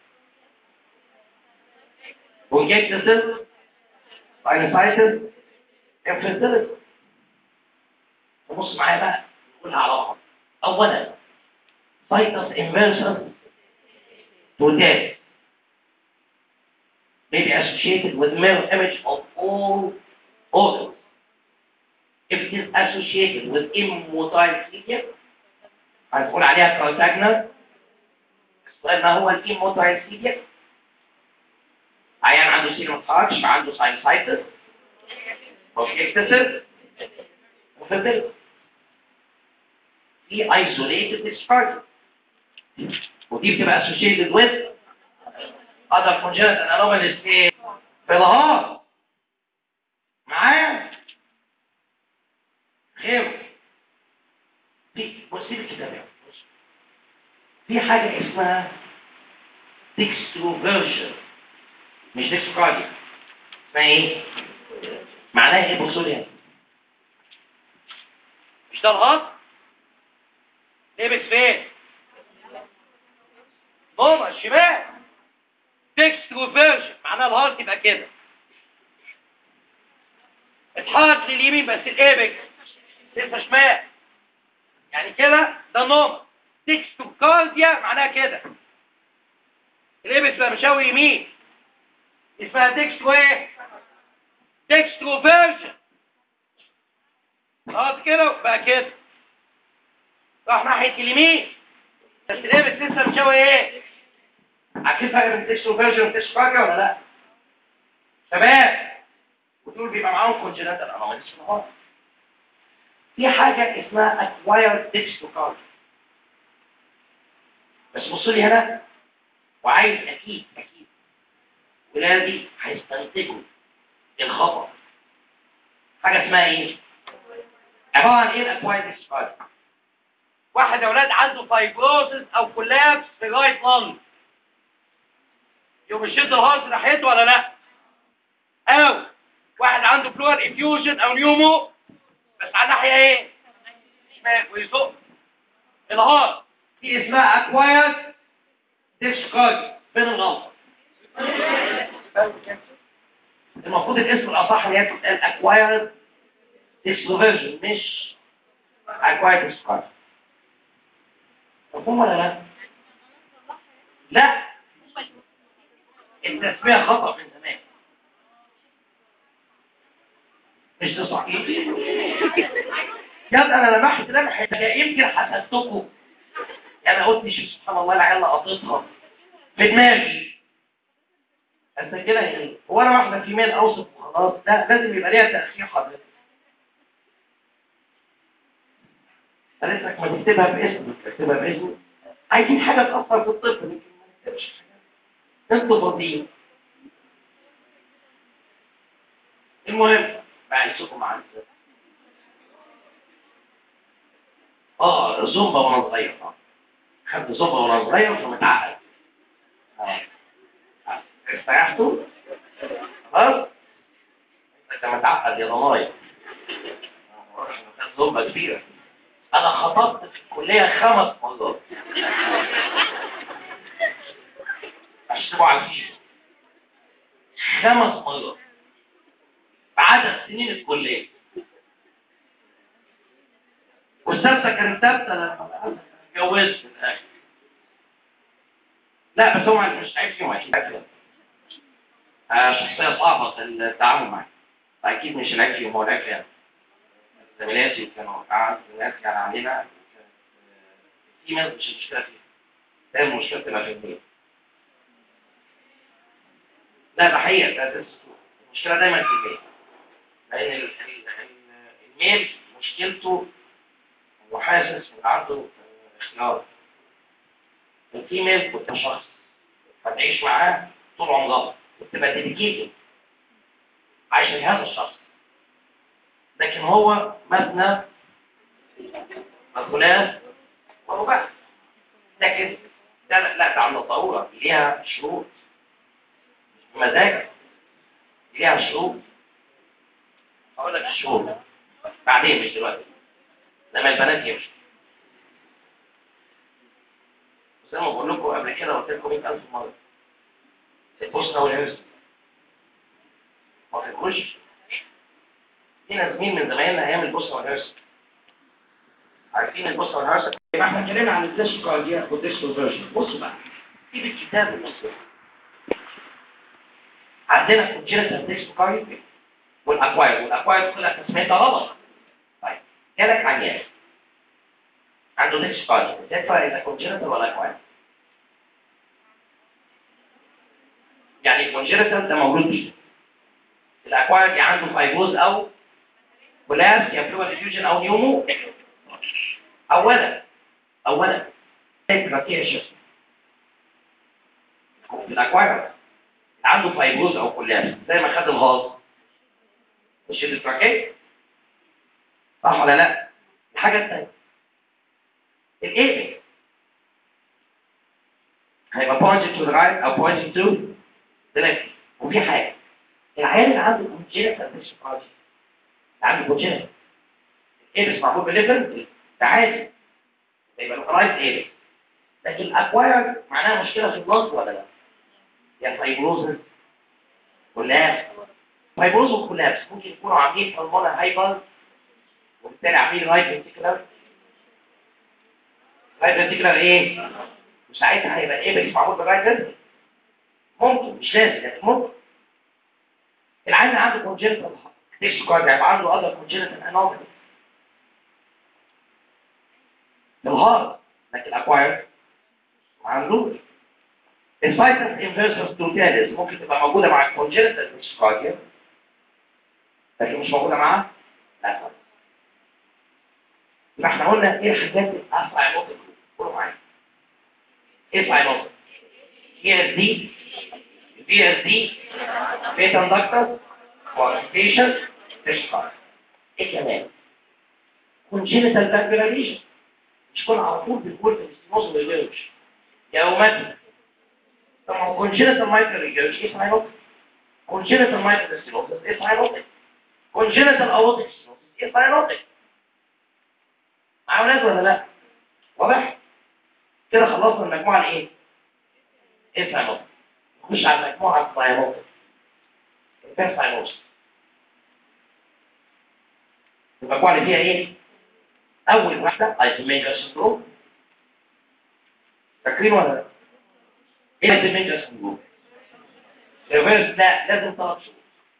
برونكيتس ساينوسايتس انفيرتيليتي. بص معايا بقى نقولها على بعض. اولا سايتس انفيرسس توتاليس may be associated with mirror image of all organs. If it is associated with immotile cilia هنقول عليها كارتاجنر. السؤال ما هو الايموتايل cilia؟ عيان عنده سيليا ما بتتحركش فعنده ساينوسايتس برونكيتس وفيرتيليتي. في isolated dyscardia ودي بتبقى associated with other congenital anomalies في في الهارت معايا خير. في بصي الكتاب في حاجه اسمها dextroversion مش dextrocardia. اسمها ايه؟ معناها ايه؟ بصوا لي مش ده الهارت ايبكس فين؟ نورمال الشمال. ديكستروفيرجن معناها الهارت يبقى كده اتحرك لليمين بس الايبكس لسه شمال يعني كده ده نورمال. ديكستروكارديا معناها كده الايبكس بقى مشاوي يمين اسمها ديكسترو ايه؟ ديكستروفيرجن. الهارت كده بقى كده راح ناحيه اليمين بس الايبكس لسه مشاوي ايه؟ عارفين فرق بين الديكستروفيرجن والديكستروكارديا ولا لا؟ شباب ودول بيبقى معاهم كونجنتال انوماليز في الهارت. في حاجه اسمها اكوايرد ديكستروكارديا بس بص لي هنا، وعايز اكيد اكيد ولادي هيستنتجوا الخطأ. حاجه اسمها ايه؟ عباره عن ايه الاكوايرد ديسكارديا؟ واحد يا اولاد عنده فايبروزس او كولابس في الرايت لانج، يقوم يشد الهارت ناحيته ولا لا؟ او واحد عنده بلور افيوجن او نيومو بس على الناحيه ايه؟ شمال، ويزق الهارت، دي اسمها اكوايرد ديسكارديا. فين الغلطه؟ المفروض الاسم الاصح ان هي تتقال اكوايرد ديسكوفيرجن مش اكوايرد ديسكارديا. مفهوم ولا لا؟ لا، التسميه خطأ من زمان، مش ده صحيح. يبقى انا لمحت لمحه يمكن حسدتكم، يعني قلت شوف سبحان الله العيال لقطتها في دماغي بس كده. يعني هو انا واحده في ميل اوصف وخلاص؟ لا، لازم يبقى ليها تاخير حضرتك. قالت ما تكتبها باسمك، تكتبها باسمك. عايزين حاجه تاثر في الطفل، يمكن ما نكتبش حاجه انتوا فاضيين. المهم بعيشكم مع الناس. اه زومبا وانا صغير، اه خدت زومبا وانا صغير فمتعقد. اه استريحتوا؟ خلاص؟ انت متعقد يا ضماير. كانت زومبا كبيره. انا خطبت في الكليه خمس مرات عشان تبقوا عارفين، خمس مرات بعدد سنين الكليه، والسادسه كانت ثابته لما اتجوزت في الاخر. لا بس هو مش عارف فيهم اكيد كده. شخصيه صعبه في التعامل معاه، فاكيد مش العيب فيهم، هو العيب فيها. زميلاتي كانوا قاعد الناس كان علينا في ناس مش المشكله فيها، دايما المشكله تبقى في الميل. لا ده حقيقه، ده المشكله دايما في الميل، لان الميل مشكلته هو حاسس ان عنده اختيار. الفيميل كنت شخص هتعيش معاه طول عمرها وتبقى ديديكيتد عايش لهذا الشخص، لكن هو مثنى مثنى ورباع. لكن ده لا، ده عند الضروره ليها شروط، مزاجك ليها شروط. هقول لك الشروط بعدين مش دلوقتي لما البنات يمشوا. زي ما بقول لكم قبل كده قلت لكم مئة ألف مره، البوسنه والهرسك ما فيكوش. في ناس مين من زمايلنا ايام البوسنه والهرسك عارفين البوسنه والهرسك؟ يبقى احنا اتكلمنا عن الديسك كاردياك والديسك فيرجن. بصوا بقى في الكتاب المصري عندنا كونجنتال ديسك كاردياك والاكواير، والاكواير كلها تسميتها غلط. طيب جالك عيان عنده ديسك كاردياك، ازاي تفرق اذا كونجنتال ولا اكواير؟ يعني الكونجنتال ده مولود بيه، الاكواير دي عنده فايبروز او كولابس يا فلويد ديفيوجن او نيومو. اولا اولا الكراتيشن الاكواير عنده فايبروز او كولابس زي ما خد الغاز مش التراكيه، صح ولا لا؟ الحاجه الثانيه الايه هيبقى pointing to the right او pointing to the left. وفي حاجه العيال اللي عنده congenital dysplasia عنده congenital ايه بس معمول بالليفل ده عادي يبقى لوكالايز ايه، لكن الاكواير معناها مشكله في البلد ولا لا؟ يعني فايبروزس كولابس. فايبروز وكولابس ممكن يكونوا عاملين هرمونال هايبر وبالتالي عاملين رايت فنتيكولار رايت فنتيكولار ايه؟ وساعتها هيبقى ايه بس معمول بالرايت فنتيكولار. ممكن مش لازم لكن ممكن. العيان اللي عنده كونجنتال ديسك كاردياك هيبقى عنده اذر كونجنتال انومالي الهارت، لكن الاكواير ما عندوش. الفايتس انفيرسس توتاليس ممكن تبقى موجوده مع الكونجنتال ديسك كاردياك لكن مش موجوده مع لا. يبقى احنا قلنا ايه الحاجات الاسرع ممكن تقولوا معايا. ايه ساينوزس؟ في اس دي في اس دي بيتا اندكتر كوانتيشن تشخيص. ايه كمان؟ كونجينيتال فالفولار ليجن، مش كل على طول بنقول في الاستينوز ما يجيش يا اومات. طب ما هو كونجينيتال مايترال ريجيرش ايه ساينوزس؟ كونجينيتال مايترال ستينوزس ايه ساينوزس؟ كونجينيتال اورتيك ستينوزس ايه ساينوزس؟ معايا ولا لا؟ واضح؟ كده خلصنا المجموعه الايه؟ ايه ساينوزس؟ نخش على المجموعه الساينوزس. ايه ساينوزس؟ المجموعه اللي فيها ايه؟ اول واحده ايزوميجر سندروم. فاكرين ولا لا؟ ايه ايزوميجر سندروم؟ ريفيرس ده لازم ثلاث شهور.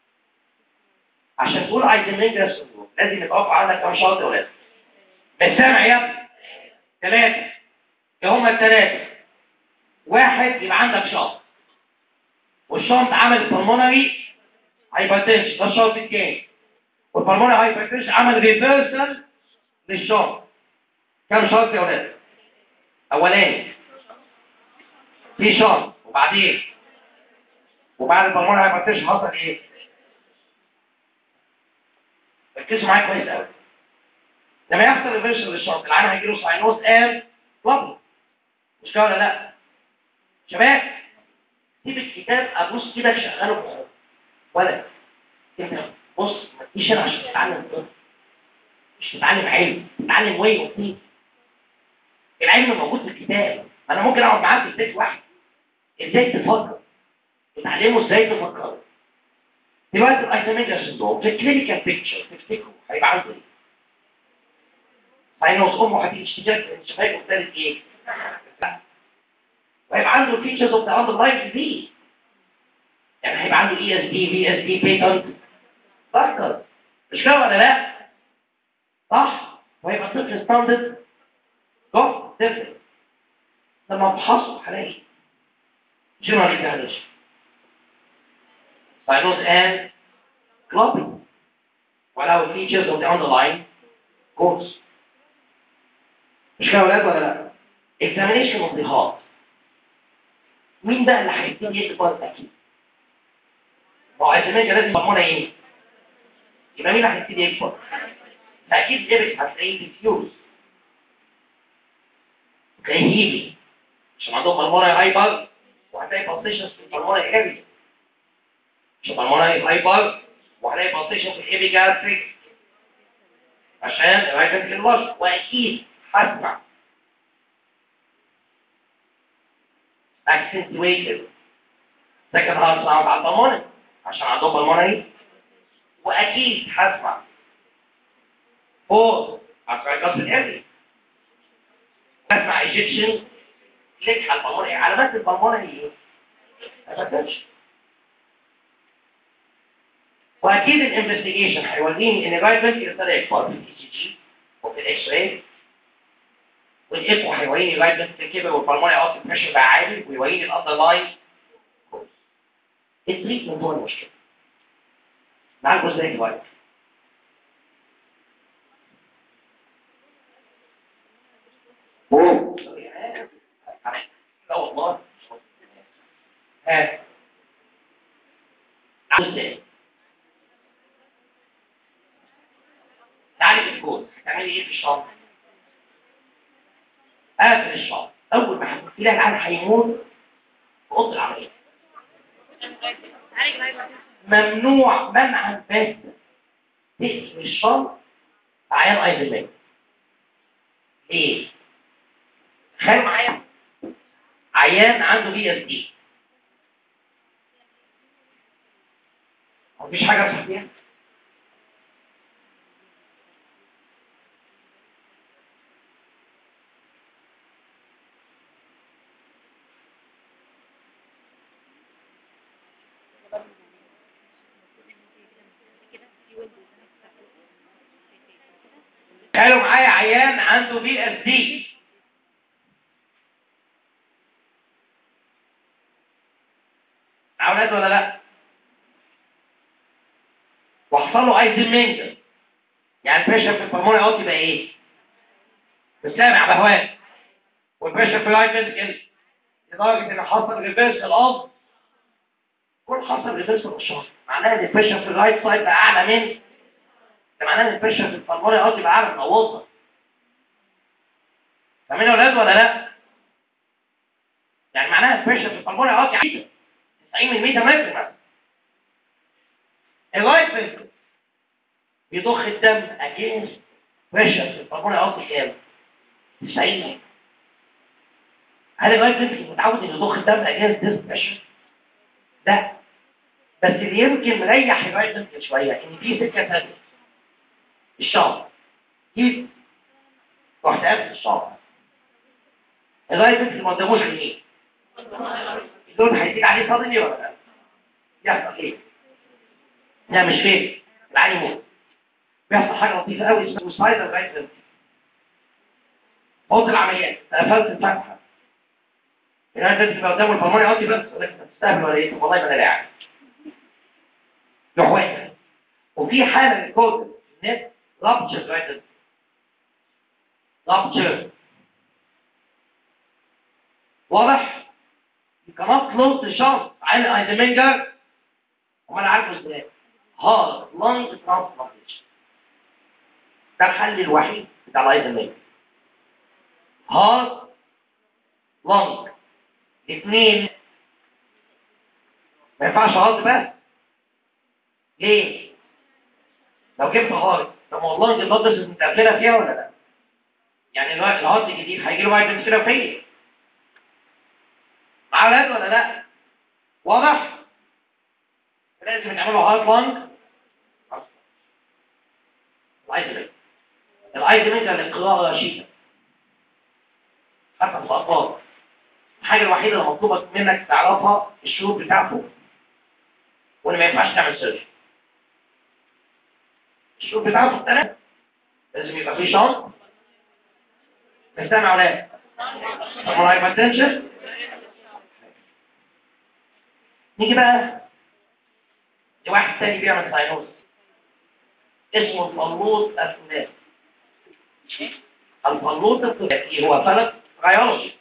عشان تقول ايزوميجر سندروم لازم يبقى واقف عندك كام شرط يا ولاد؟ مش سامع يا ابني؟ ثلاثه. ايه هما الثلاثه؟ واحد يبقى عندك شرط، والشرط عمل بالمونري هايبرتنشن، ده الشرط الثاني. والبلمونري هايبرتنشن عمل ريفيرسال للشرط. كام شرط يا ولاد؟ اولاني في شرط، وبعدين وبعد البلمونري هايبرتنشن حصل ايه؟ ركزوا معايا كويس قوي. لما يحصل ريفيرسال للشرط العيان هيجيله ساينوز ام طبعا. مش كده ولا لا؟ شباب سيب الكتاب ابص كده شغاله بخير. ولا انت بص ما تجيش انا عشان تتعلم طب، مش تتعلم علم، تتعلم واي وتي. العلم موجود في الكتاب. انا ممكن اقعد معاك في البيت واحد ازاي تفكر، تتعلموا ازاي تفكروا. دلوقتي الايزوميجر سندروم في كلينيكال بيكتشر تفتكروا هيبقى عنده ايه؟ ساينوز امه هتيجي تشتكي من شفايفه الثالث ايه؟ لا. وهيبقى عنده الفيتشرز اوف ذا اندرلاين ديزيز. يعني هيبقى عنده اي اس دي في اس دي بيتنت فاكتور. مش كده ولا لا؟ صح؟ وهيبقى طفل ستاندرد جوه طفل. لما ابحثه هلاقي جنرال اكزامينشن ساينوز اند كلوبينج وله الفيتشرز اوف ذا اندرلاين كورس. مش كده يا ولاد ولا لا؟ اكزامينشن اوف ذا هارت. مين بقى اللي هيبتدي يكبر اكيد؟ ما هو ايزوميجر لازم يضمنها ايه؟ يبقى مين اللي هيبتدي يكبر؟ فاكيد جابت هتلاقيه ديفيوز، تلاقيه هيلي عشان عندهم بالمونري هايبر، وهتلاقي بالسيشنز في البالمونري اريا. عشان بالمونري هايبر وهتلاقي بالسيشن في الابيجاستريك عشان الهايبر في الوسط. واكيد هسمع accentuated second heart sound على البالمونري عشان عندهم بالمونري. واكيد هسمع فوق ارترايكاس الاري، هسمع ايجكشن ليك على البالمونري. علامات البالمونري ايه؟ هتفتش. واكيد الانفستيجيشن هيوريني ان الرايت فنتريكل ابتدى يكبر في الاي سي جي وفي الاكس راي، والايكو هيوريني الرايت فنتريكل كبر والبالمونري اوت بريشر بقى عالي، ويوريني الاندرلاين كوز. التريتمنت هو المشكله. نعالجه ازاي دلوقتي؟ اوه لا والله ها ازاي؟ تعالي بالكود هتعملي ايه في الشنطه؟ قافل الشنطه. اول ما هتقولي لها العيال هيموت في اوضه العمليه. ممنوع منعا باتا تقفل الشنطه عيان ايزوميجر. ليه؟ تخيلوا معايا عيان عنده بي اس دي، مفيش حاجه امسح فيها. تخيلوا معايا عيان عنده بي اس دي، عاونات ولا لا؟ وحصل له ايزوميجر، يعني البريشر في البلمونري اوت يبقى ايه؟ مش سامع بهوات، والبريشر في الرايت فنتريكل لدرجه ان حصل ريفيرس الاب كل حصل ريفيرس الاشاره معناها ان البريشر في الرايت سايد بقى اعلى من ده معناه ان البريشر في البلمونري ارتري بقى اعلى من الاوضه. فاهمين يا ولاد ولا لا؟ يعني معناها البريشر في البلمونري ارتري تسعين مللي متر مثلا. الرايت فنتريكل بيضخ الدم اجينست بريشر في البلمونري ارتري كام؟ تسعين. هل الرايت فنتريكل متعود انه يضخ الدم اجينست ذس بريشر؟ لا. بس اللي يمكن مريح الرايت فنتريكل شويه ان في سكه ثانيه الشعر كيف رحت قابل الشعر الرايت فنتريكل ما قداموش غير ايه؟ اللون هيزيد عليه صدمي ولا لا؟ يحصل ايه؟ لا مش فين العالي موت. بيحصل حاجه لطيفه قوي اسمها سوسايدال رايت فنتريكل. فوق العمليات قفلت الفتحه الرايت فنتريكل قدامه البلمونري ارتري بس يقول لك انت بتستهبل ولا ايه؟ والله ما انا لاعب. يروح واقف. وفي حاله ريكورد نت رابتشر رايت فنتريكل. رابتشر واضح؟ كمان كلوز لشخص عين ايزنمنجر وما انا عارفه ازاي هارد لانج ترانسبلانتيشن. ده الحل الوحيد بتاع الايزنمنجر. هارد لانج اثنين ما ينفعش هارد بس. ليه؟ لو جبت هارد طب ما اللانج البلد متقفله فيها ولا لا؟ يعني الوقت الهارد الجديد هيجي له واحد مشكله فيا مع اولاد ولا لا؟ واضح؟ لازم تعملوا هارد لانج. الايزنمنجر الايزنمنجر للقراءه رشيده حتى في الاطفال. الحاجه الوحيده اللي مطلوبه منك تعرفها الشروط بتاعته وان ما ينفعش تعمل سيرش. الشروط بتاعته الثلاثه لازم يبقى فيه شنط نستمع اولاد هايبرتنشن. نيجي بقى لواحد تاني بيعمل ساينوز اسمه الفلوط الثلاثي. الفلوط الثلاثي هو ثلاث رياضي.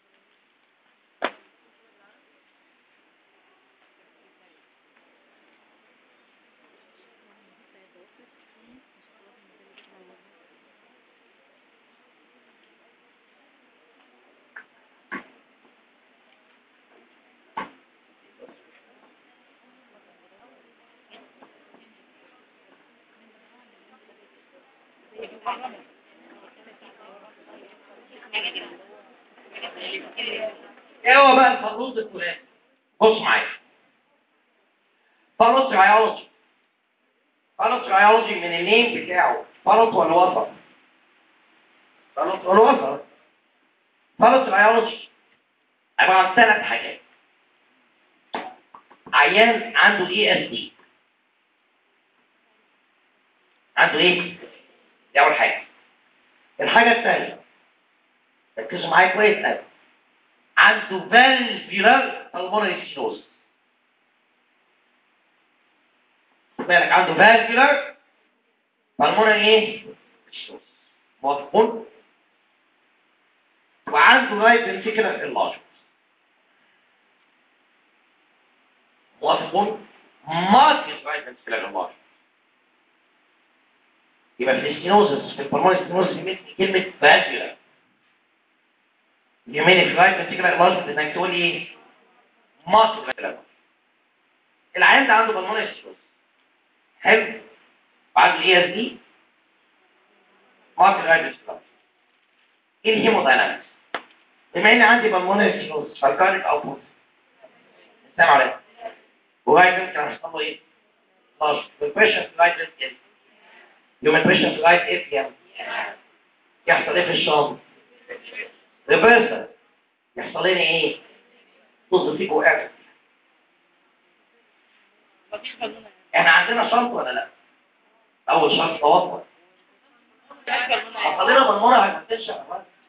ايه هو بقى الفلوط الثلاثي؟ بص معايا. فلوط رياضي فلوط رياضي من النيم بتاعه فلوط ولا وسط؟ فلوط ولا وسط؟ فلوط رياضي عبارة عن ثلاث حاجات. عيان عنده اي اس دي. عنده ايه؟ دي اول حاجه. الحاجه الثانيه ركزوا معايا كويس قوي. عنده فالفيولار بالمونري ستينوز. خد بالك عنده فالفيولار بالمونري ايه؟ ستينوز. موافقون؟ وعنده رايت فنتريكولار انلارجمنت. موافقون؟ ماركت رايت فنتريكولار انلارجمنت. يبقى في الاستينوزس في البلمونري ستينوز في كلمه فالفيولار. يمين في رايت فنتريكولار انلارجمنت انك تقول ايه؟ ماركت رايت. العيان ده عنده بالمونري ستينوز. حلو؟ وعنده اي اس دي ماركت رايت فنتريكولار. ايه الهيموداينامكس؟ بما ان عندي بالمونري ستينوز فالكاريك اوتبوت استمع عليها ورايت فنتريكولار هيحصل له ايه؟ طاش البريشر في رايت فنتريكولار يوم البريشر في رايت اتريوم يحصل ايه في الشام؟ ريفرسال. يحصل لنا ايه؟ طز فيك وقعت. احنا عندنا شرط ولا لا؟ اول شرط توتر. حصل لنا بالمره هتنشا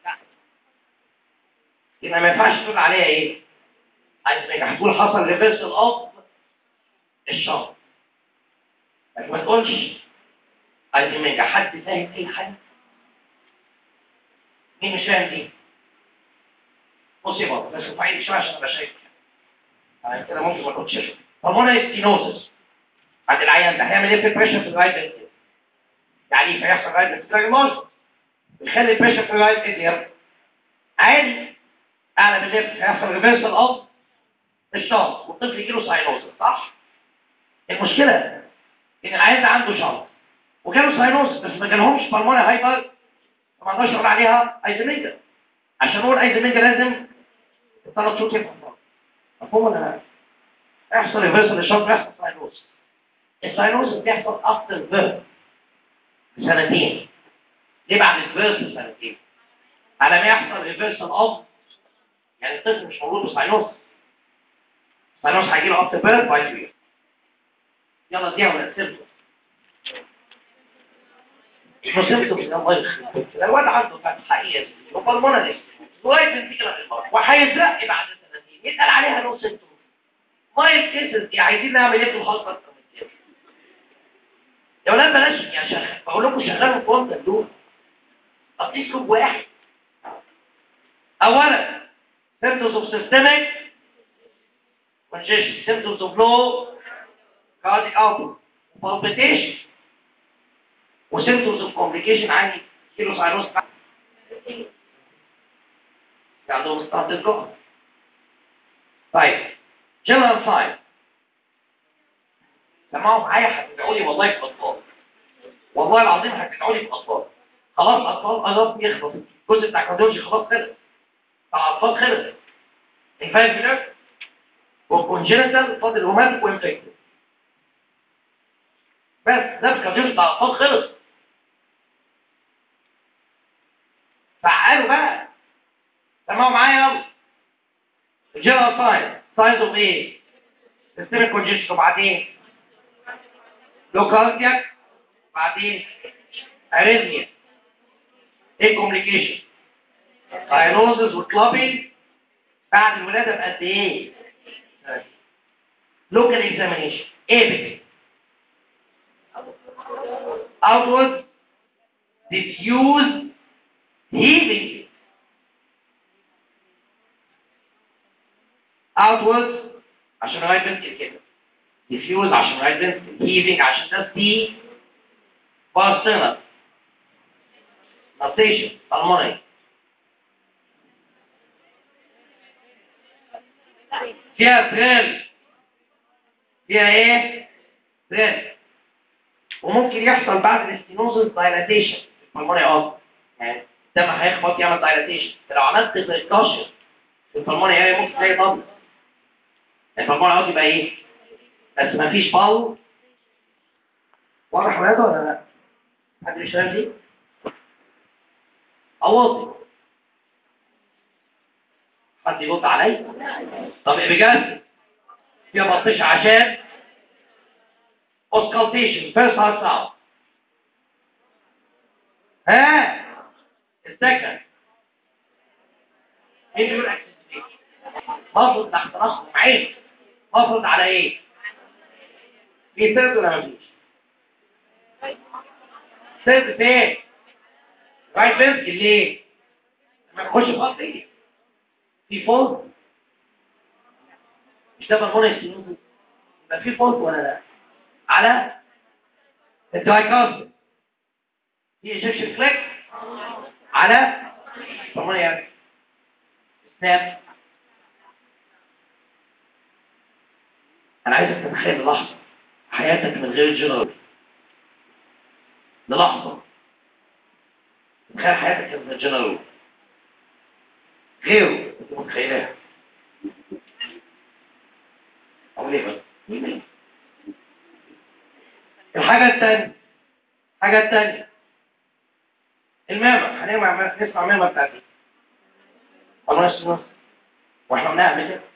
يبقى ما ينفعش تقول عليها ايه؟ عايز هتقول حصل ريفرسال اوف الشرط. لكن ما تقولش عايز ينجح. حد فاهم اي حاجه؟ مين مش فاهم دي؟ بص بصي بقى بس ارفعي لي شويه عشان ابقى شايف يعني كده ممكن ما تاخدش شاشه. بالمونري ستينوزس عند العيان ده هيعمل ايه في البريشر في الرايت فنتريكل؟ يعني ايه هيحصل رايت فنتريكل مارج بيخلي البريشر في الرايت فنتريكل عالي اعلى من الليفت، هيحصل ريفرسال اوف الشنط والطفل يجي له ساينوزس صح؟ المشكله ان العيان ده عنده شنط وجاله ساينوزس بس ما جالهمش بالمونري هايبر، ما اقدرش اقول عليها ايزوميجا. عشان اقول ايزوميجا لازم الثلاث شهور يبقى مفهوم ولا لا؟ يحصل ريفرسال للشنط ويحصل ساينوزس. الساينوزس بيحصل افتر بيرث بسنتين. ليه بعد البيرث بسنتين؟ على ما يحصل ريفرسال اوف يعني الطفل مش مولود بساينوزس. ساينوزس هيجي له افتر بيرث باي تو يير. يلا دي ولا سيمبتوم. مش سيمبتوم ده الله يخرب. الواد عنده فتحه حقيقيه وبالمونري لغايه الفكره المرض وهيزرق بعد سنتين يتقال عليها نو سيمبتوم. ما يتكسر دي عايزين نعمل ايه في الخلطه اكتر من كده؟ يا ولاد بلاش يا شيخ بقول لكم شغلوا الكونتر دول. اطيكم واحد. اولا symptoms of systemic congestion, symptoms of low cardiac output, palpitation, وsymptoms of complication عندي كيلو سايروس عندهم استعداد الجهد. طيب general sign سمعوا معايا هتدعوا لي والله في اطفال والله العظيم هتدعوا لي في اطفال. خلاص اطفال قرب يخلص الجزء بتاع الكارديولوجي خلاص خلص بتاع اطفال خلص انفايرمنت وكونجنتال فاضل روماتيك وانفكتيف بس ده الكارديولوجي بتاع اطفال خلص. فعالوا بقى سمعوا معايا يلا الجنرال ساين ساينز اوف ايه؟ سيستميك كونجيشن وبعدين لو كاردياك بعدين اريثميا ايه كومبليكيشن ساينوزز وكلابينج بعد الولاده بقد ايه؟ لوكال اكزامينيشن ايه outward diffuse heaving outward عشان رايت بنت كده diffuse عشان رايت بنت heaving عشان ده سي بارسنال نوتيشن بالمونري فيها تريل فيها ايه؟ تريل وممكن يحصل بعد الاستينوزس دايلاتيشن بالمونري اه يعني الدم هيخبط يعمل دايلاتيشن. لو عملت ستاشر في البلمونري يعني ممكن تلاقي ضغط البلمونري اه يبقى ايه؟ بس مفيش باو. واضح ولا ولا لا؟ حد مش فاهم دي؟ أواطي حد يرد عليا؟ طب بجد فيها بطيش عشان اوسكالتيشن فيرست هارت ساوند ها السكند ايه بيقول اكسسبيشن مفروض تحت راسهم عين مفروض على ايه؟ في سيرد ولا مفيش؟ سيرد فين؟ رايت بنسك ليه؟ لما نخش في خط ايه؟ في فولت مش ده بالمونري ستينوزس يبقى في فولت ولا لا؟ على الدايكاستس في ايجكشن كليك على بالمونري سناب. انا عايزك تتخيل للحظه حياتك من غير جنرال للحظه تخيل حياتك من الجنرال غيره انت متخيلها او ليه بقى الحاجه الثانيه الحاجه الثانيه الماما هنسمع نسمع ماما بتاعتي الله يسلمك واحنا بنعمل كده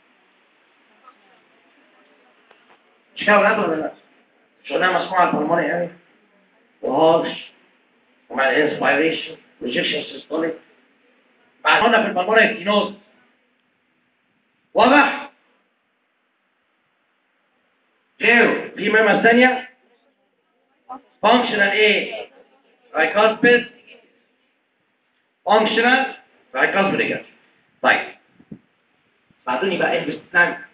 مش كده ولا ولا لا مش قلنا مسموعه البلمونري يعني وهاش ومع الانسبيريشن ريجكشن سيستوليك بعد قلنا في البلمونري ستينوز واضح غيره في ماما ثانيه فانكشنال ايه رايكاسبيد فانكشنال رايكاسبيد. طيب ساعدوني بقى البس نعم.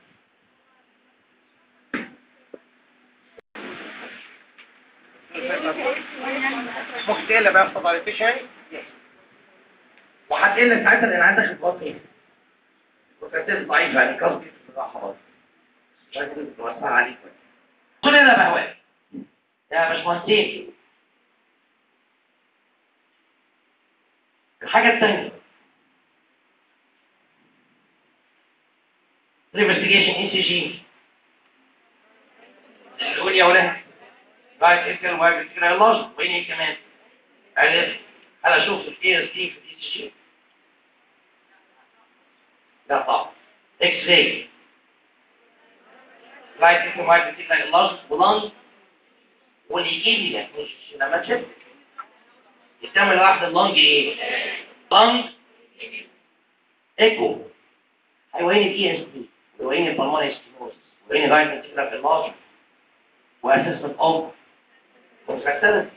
مختلف بقى في فاليديشن وهتقل ساعتها لان عندك خطوات ايه؟ وكانت ضعيفه يعني قصدي بصراحه خلاص مش عايز توسع عليك قول انا بهواك يا باشمهندسين. الحاجه الثانيه ريفستيجيشن اي سي جي. قول يا ولاد رايت ايكال وايد ايكال لارج وين ايه كمان؟ عرفت انا اشوف الاي اس دي في الاي سي جي؟ لا طبعا. اكس راي رايت ايكال وايد ايكال لارج ولانج والايجيليا مش لما تشوف يستعمل واحد اللانج ايه؟ لانج ايكو حيواني الاي اس دي وين البلمونري ستينوزس وين رايت ايكال لارج واسسمنت اوف كونتراكتيلتي.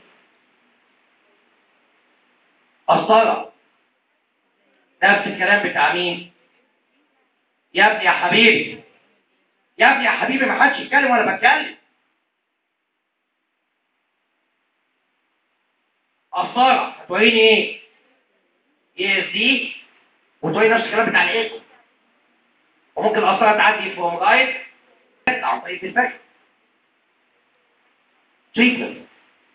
قسطرة نفس الكلام بتاع مين؟ يا ابني يا حبيبي يا ابني يا حبيبي ما حدش يتكلم وانا بتكلم. قسطرة هتوريني ايه؟ اي اس دي وتوريني نفس الكلام بتاع الايكو. وممكن القسطرة تعدي فروم رايت عن طريق الفك. تريتمنت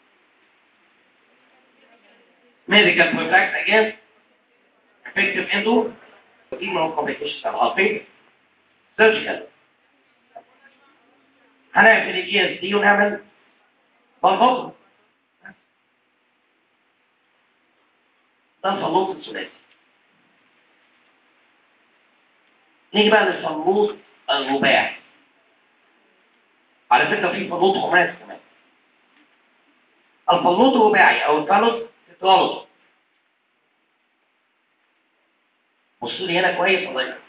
medical products against effective endo immuno complications العصبية surgical. هنعمل الاي اس دي ونعمل بلغوصة. ده الصلوط الثلاثي. نيجي بقى للصلوط الرباعي. على فكرة في صلوط خماسي كمان. الصلوط الرباعي او الثالث تترالوس. بصوا لي هنا كويس الله يكرمك.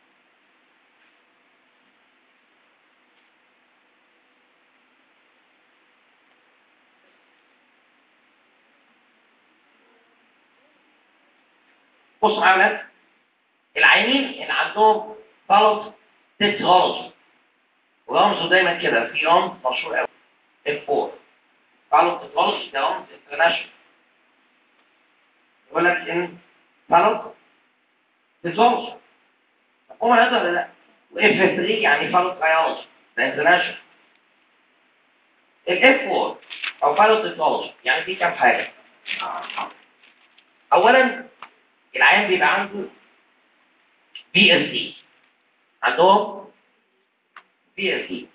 بصوا معايا يا ولاد. العينين اللي عندهم ثالث تترالوس ورمزه دايما كده في رمز مشهور قوي اف أربعة. ثالث تترالوس ده رمز انترناشونال. يقول لك ان ثالث تترالوس هو هذا ولا لا؟ واف ثلاثة يعني ثالث تريالوس ده انترناشونال. الاف أربعة او ثالث تترالوس يعني في كام حاجه. اولا العيان بيبقى عنده بي اس دي. عندهم بي اس دي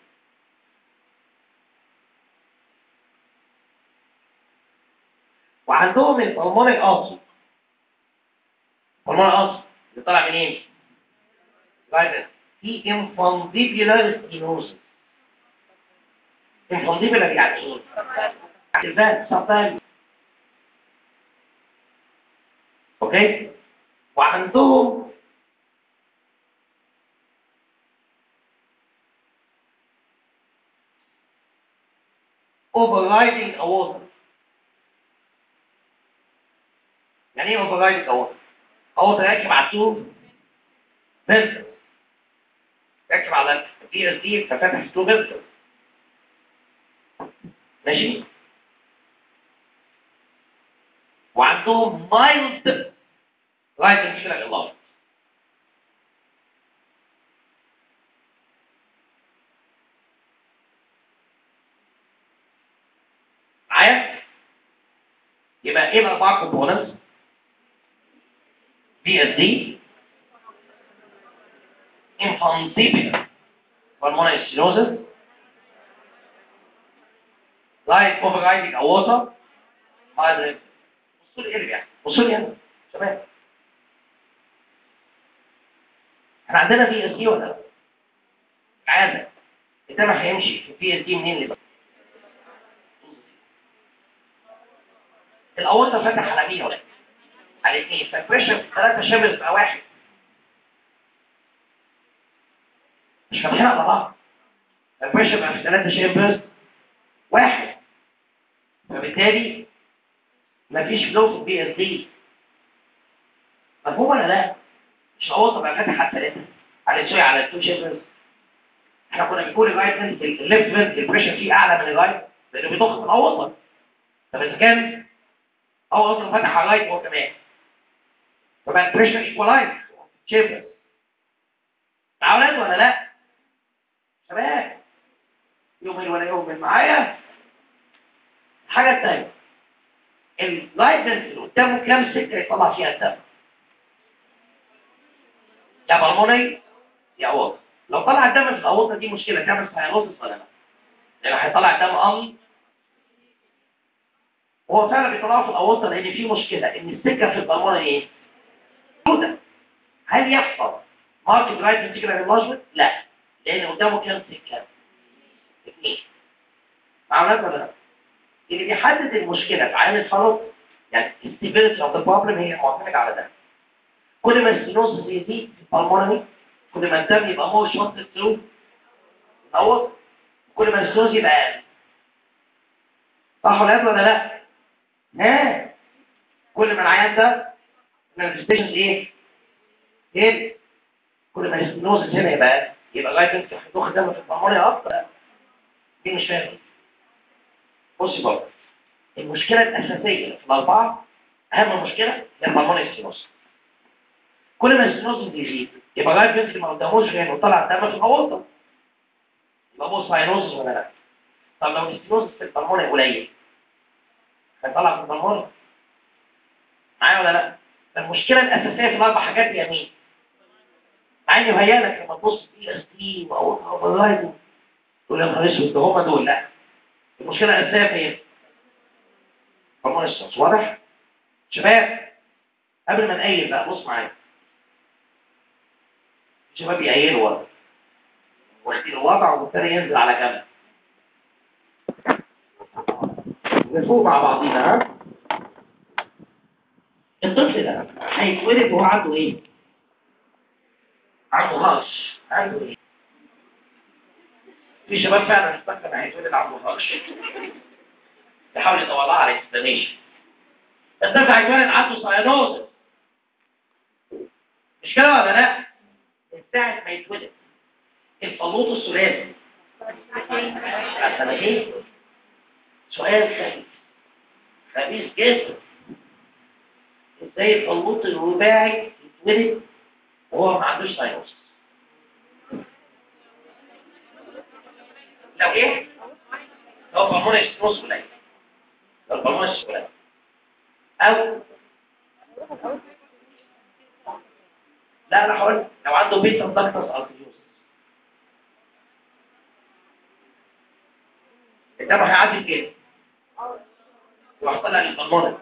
وعندهم الهرمونال ألسر. الهرمونال ألسر اللي طالع منين؟ رايت في انفانديبيولار ستينوزس. انفانديبيولار يعني ايه؟ الفان سبتايل. اوكي؟ وعندهم overriding aorta. يعني ايه overriding aorta؟ aorta راكب على السور فلتر راكب على الدي اس دي ففتح السور فلتر. ماشي؟ وعندهم mild right ventricular enlargement. معايا؟ يبقى ايه الاربعه كومبوننتس؟ دي اس دي infantibular pulmonary stenosis right overriding aorta mild. بصوا لي ايه اللي بيحصل؟ بصوا لي هنا شباب. احنا عندنا دي اس دي ولا لا؟ عادة الدم هيمشي في الدي اس دي منين اللي بقى؟ الاورطه فتح على مين ولا على اثنين فالبريشر ثلاثه شبه يبقى واحد مش فاتحين على بعض. البريشر بقى في ثلاثه شبه واحد فبالتالي مفيش فلو في البي اس دي. مفهوم ولا لا؟ مش الاورطه بقى فاتح على ثلاثه على سوري على التو شيفرز. احنا كنا بنقول الرايت فنتريكل الليفت فنتريكل البريشر فيه اعلى من الرايت لانه بيضخ من الاوسط. طب اذا كان اول فتح على الرايت هو كمان فبقى البريشر ايكوالايز شيفرز. تعاونات ولا لا؟ شباب يومين ولا يومين معايا. الحاجه الثانيه الرايت فنتريكل قدامه كام سكه يطلع فيها الدم؟ يا بالموني يا اورطه. لو طلع الدم في الاورطه دي مشكله تعمل ساينوزس ولا لا؟ لان هيطلع الدم امي هو فعلا بيطلعه في الاورطه لان في مشكله ان السكه في البلموني ايه؟ موجوده. هل يحصل ماركت رايت فنتريكولار انلارجمنت؟ لا، لان قدامه كام سكه؟ اثنين. معلومات ولا لا؟ اللي بيحدد المشكله في عين الفرط يعني الستيبيليتي اوف ذا بروبلم هي معتمد على ده. كل ما السينوزس يزيد في البلموني كل ما الدم يبقى مور شوت ثرو الاول كل ما السينوز يبقى اقل. صح ولا لا؟ ها كل ما العيان ده المانيفستيشنز ايه؟ ايه؟ كل ما السينوزس هنا يبقى يبقى لغايه انت هتضخ دم في البلموني اكتر. دي مش فاهم. بصي بقى المشكله الاساسيه في الاربعه اهم مشكله هي البلموني ستينوز. كل ما السينوز يزيد يبقى لغايه انت ما قداموش غير انه طلع دم في الاورطه يبقى بص ساينوز ولا لا؟ طب لو الستينوز في البلموني قليل هيطلع في البلموني معايا ولا لا؟ المشكله الاساسيه في الاربع حاجات هي مين؟ عيني وهيالك لما تبص في اس تي واوفرايد تقول يا نهار اسود هم دول. لا، المشكله الاساسيه في ايه؟ البلموني ستينوز. واضح؟ شباب قبل ما نقيل بقى بص معايا. الشباب يقيلوا ورا واخدين الوضع وابتدى ينزل على جنب. نفوق مع بعضينا. ها الطفل ده هيتولد وهو عنده ايه؟ عنده هرش. عنده ايه؟ في شباب فعلا استخدم هيتولد عنده هرش يحاول يدور لها على اكسبلانيشن. الطفل هيتولد عنده ساينوزس. مش كده ولا لا؟ من ساعه ما يتولد الفلوط الثلاثي على سنتين. سؤال ثاني خبيث جدا، ازاي الفلوط الرباعي يتولد وهو ما عندوش ساينوس؟ لو ايه؟ لو بالموني ستينوز قليل. لو بالموني ستينوز قليل او لا انا هقول لو عنده بيتا داكتس ارتيوس الدم هيعدي كده ويحصل لها البلموني.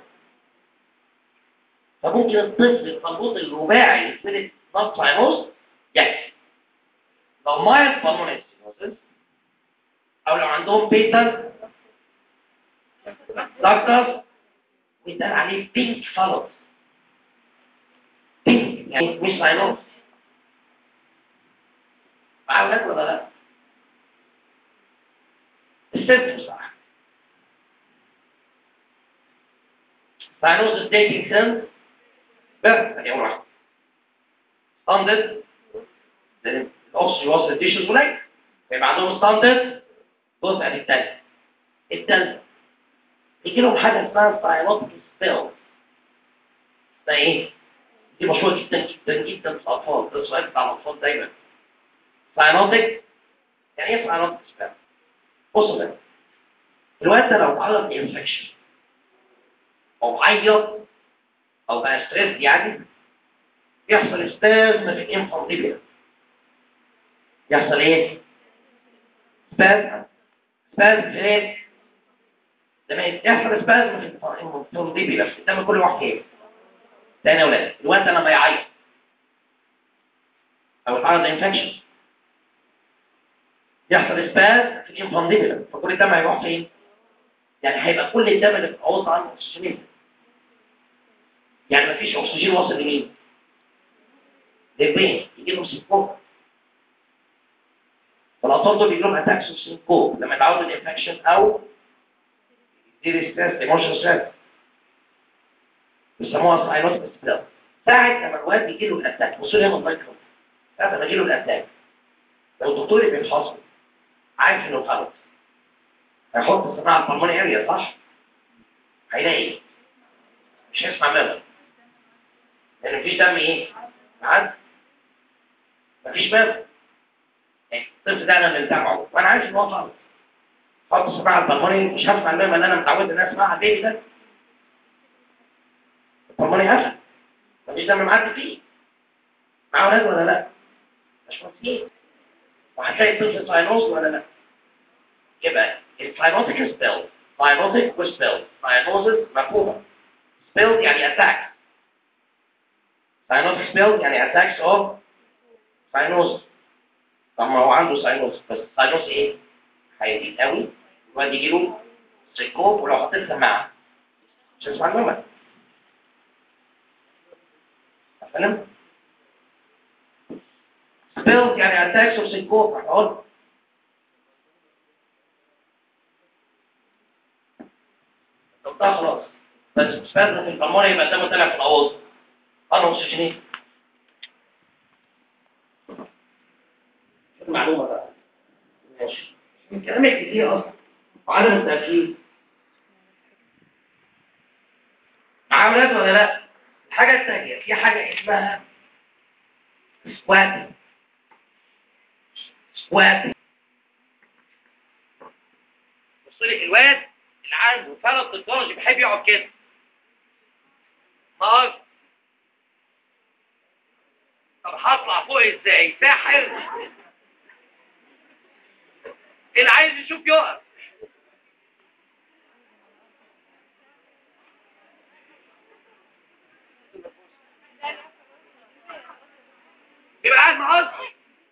فممكن الطفل الفلوط الرباعي يتولد نص ساينوز يكفي. لو مايل بالموني ستينوز او لو عندهم بيتا داكتس بيتقال عليه بينك فلوط. بينك يعني مش ساينوز. معاولات ولا لا؟ السيمتوم صح. ساينوز ديتنج سيلز بس ادي اول واحده. ستاندرد الاكسجين واصل التيشوز قليل فيبقى عندهم ستاندرد. بص ادي الثالثه. الثالثه يجي لهم حاجه اسمها ساينوتيك سبيل. ده ايه؟ دي مشهوره جدا جدا جدا في الاطفال. ده السؤال بتاع الاطفال دايما. ساينوتيك يعني ايه ساينوتيك سبيل؟ بصوا ده الوقت ده لو اتعرض لانفكشن او عيط او بقى ستريس يعني يحصل سبازم في الانفانديبيلا. يحصل ايه؟ سبازم سبازم في ايه؟ لما يحصل سبازم في الانفانديبيلا قدام كل واحد ايه؟ تاني يا ولاد الوقت ده لما يعيط او يتعرض لانفكشن يحصل سبازم في الانفانديبيلا فكل الدم هيروح فين؟ يعني هيبقى كل الدم اللي في العوض عنه اكسجين. يعني مفيش اكسجين واصل لمين؟ للبين. يجي لهم سينكوب. فالاطفال دول بيجي لهم اتاكس وسينكوب لما يتعرضوا للانفكشن او يصير ستريس ايموشنال ستريس بيسموها ساينوتيك سبيل. ساعه لما الواد بيجي له الاتاك بصوا لي هنا المايكرو هذا بجيله الاتاك. لو الدكتور اللي بيفحصه عارف انه غلط هيحط السماعه البلموني اريا صح؟ هيلاقي ايه؟ مش هيسمع ماذا؟ لان مفيش دم ايه؟ معدي. مفيش ماذا؟ الطفل ده انا اللي متابعه وانا عارف ان هو غلط. حط السماعه البلموني مش هسمع الماذا اللي انا متعود ان انا اسمعها البيبي ده. البلموني قفل. مفيش دم معدي فيه. معاه ولاد ولا لا؟ مش مفيش. وهتلاقي الطفل ساينوز ولا لا؟ يبقى الساينوتيك سبيل ساينوتيك وسبيل ساينوزس مفهومه. سبيل يعني اتاك. ساينوتيك سبيل يعني اتاكس اوف ساينوز. طب ما هو عنده ساينوز بس الساينوز ايه؟ هيزيد قوي الواد يجي له سيكوب ولو حطيت سماعه مش هتسمع المهم. فاهم؟ سبيل يعني اتاكس اوف سيكوب هقول طب ده خلاص بس سبيل في البلمونري يبقى دمه طلع في الاوضه انا اكسجينيت. المعلومه بقى ماشي من كلامك كتير اصلا وعدم التأكيد. معاه ولاد ولا لا؟ الحاجة الثانية في حاجة اسمها سكوات. سكوات بص لي الواد اللي عنده فرط الدرجة بيحب يقعد كده. خلاص طب هطلع فوق ازاي؟ ساحر اللي عايز يشوف يقف. يبقى قاعد معاصر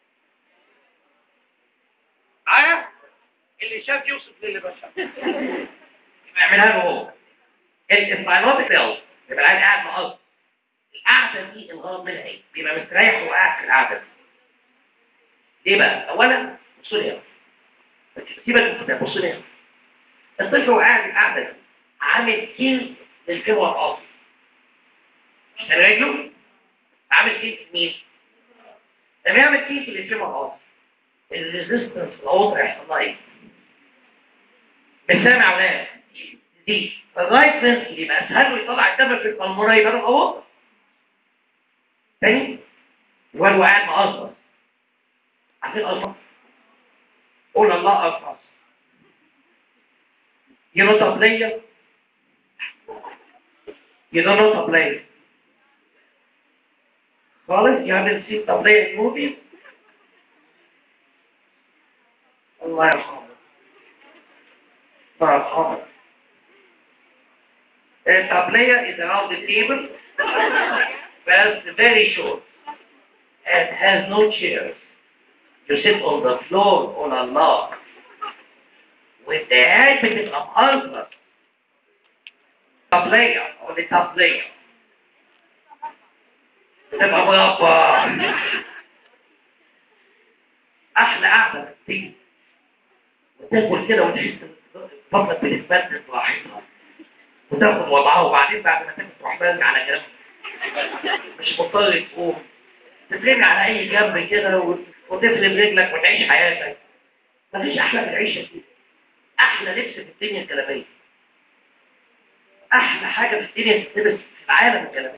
معايا اللي شاف يوصف للي ما شاف. يبقى اعملها له هو. الساينوتيك سيلز يبقى قاعد قاعد معاصر. القعده دي الغرض منها ايه؟ بيبقى مستريح وقاعد في القعده دي. ليه بقى؟ اولا بصوا لي سيبك من الكتاب بصوا لي. الطفل هو قاعد القعده دي عامل كيل للفيمور الاصلي. مش رجله عامل كيل في مين؟ لما يعمل كيل للفيمور الاصلي الريزيستنس الاوضه هيحصل لها ايه؟ بالسامع ولاد دي الرايت فنتريكل يبقى اسهل له يطلع الدم في البلمونري يبقى الاوضه. تاني وهو قاعد مقصر عارفين اصلا قول الله اكبر. You know tableya? You don't know tableya? خالص you haven't seen tableya in movies? الله يرحمه. الله يرحمه. Tableya is around the table but very short and has no chairs. You sit on the floor on Allah. وانت قاعد بتبقى مقرصر. طبلية او دي طبلية بتبقى مربى. احلى قعدة تيجي وتاكل كده وتحس بطنك بتتبدل براحتها وتاخد وضعها وبعدين بعد ما تاكل تروح راجع على جنب مش مضطر تقوم تترمي على اي جنب كده وتفرد رجلك وتعيش حياتك. مفيش احلى من العيشه دي. احلى لبس في الدنيا الكلاميه. احلى حاجه في الدنيا تتلبس في العالم الكلاميه.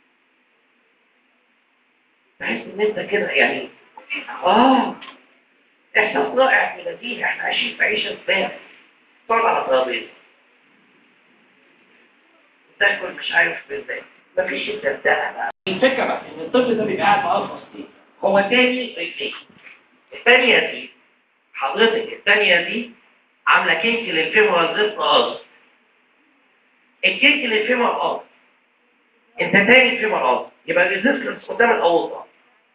تحس ان انت كده يعني اه احساس رائع ولذيذ. احنا عايشين في عيشه سبان. تقعد على ترابيزه تاكل مش عارف ازاي. مفيش الدردقه بقى. الفكره بقى ان الطفل ده بيبقى قاعد مقصص دي هو تاني رجليه. الثانيه دي حضرتك الثانيه دي عامله كينك للفيمورال زفت ارض. الكينك للفيمورال ارض انت تاني فيمورال ارض يبقى الريزيستنس قدام الاوضه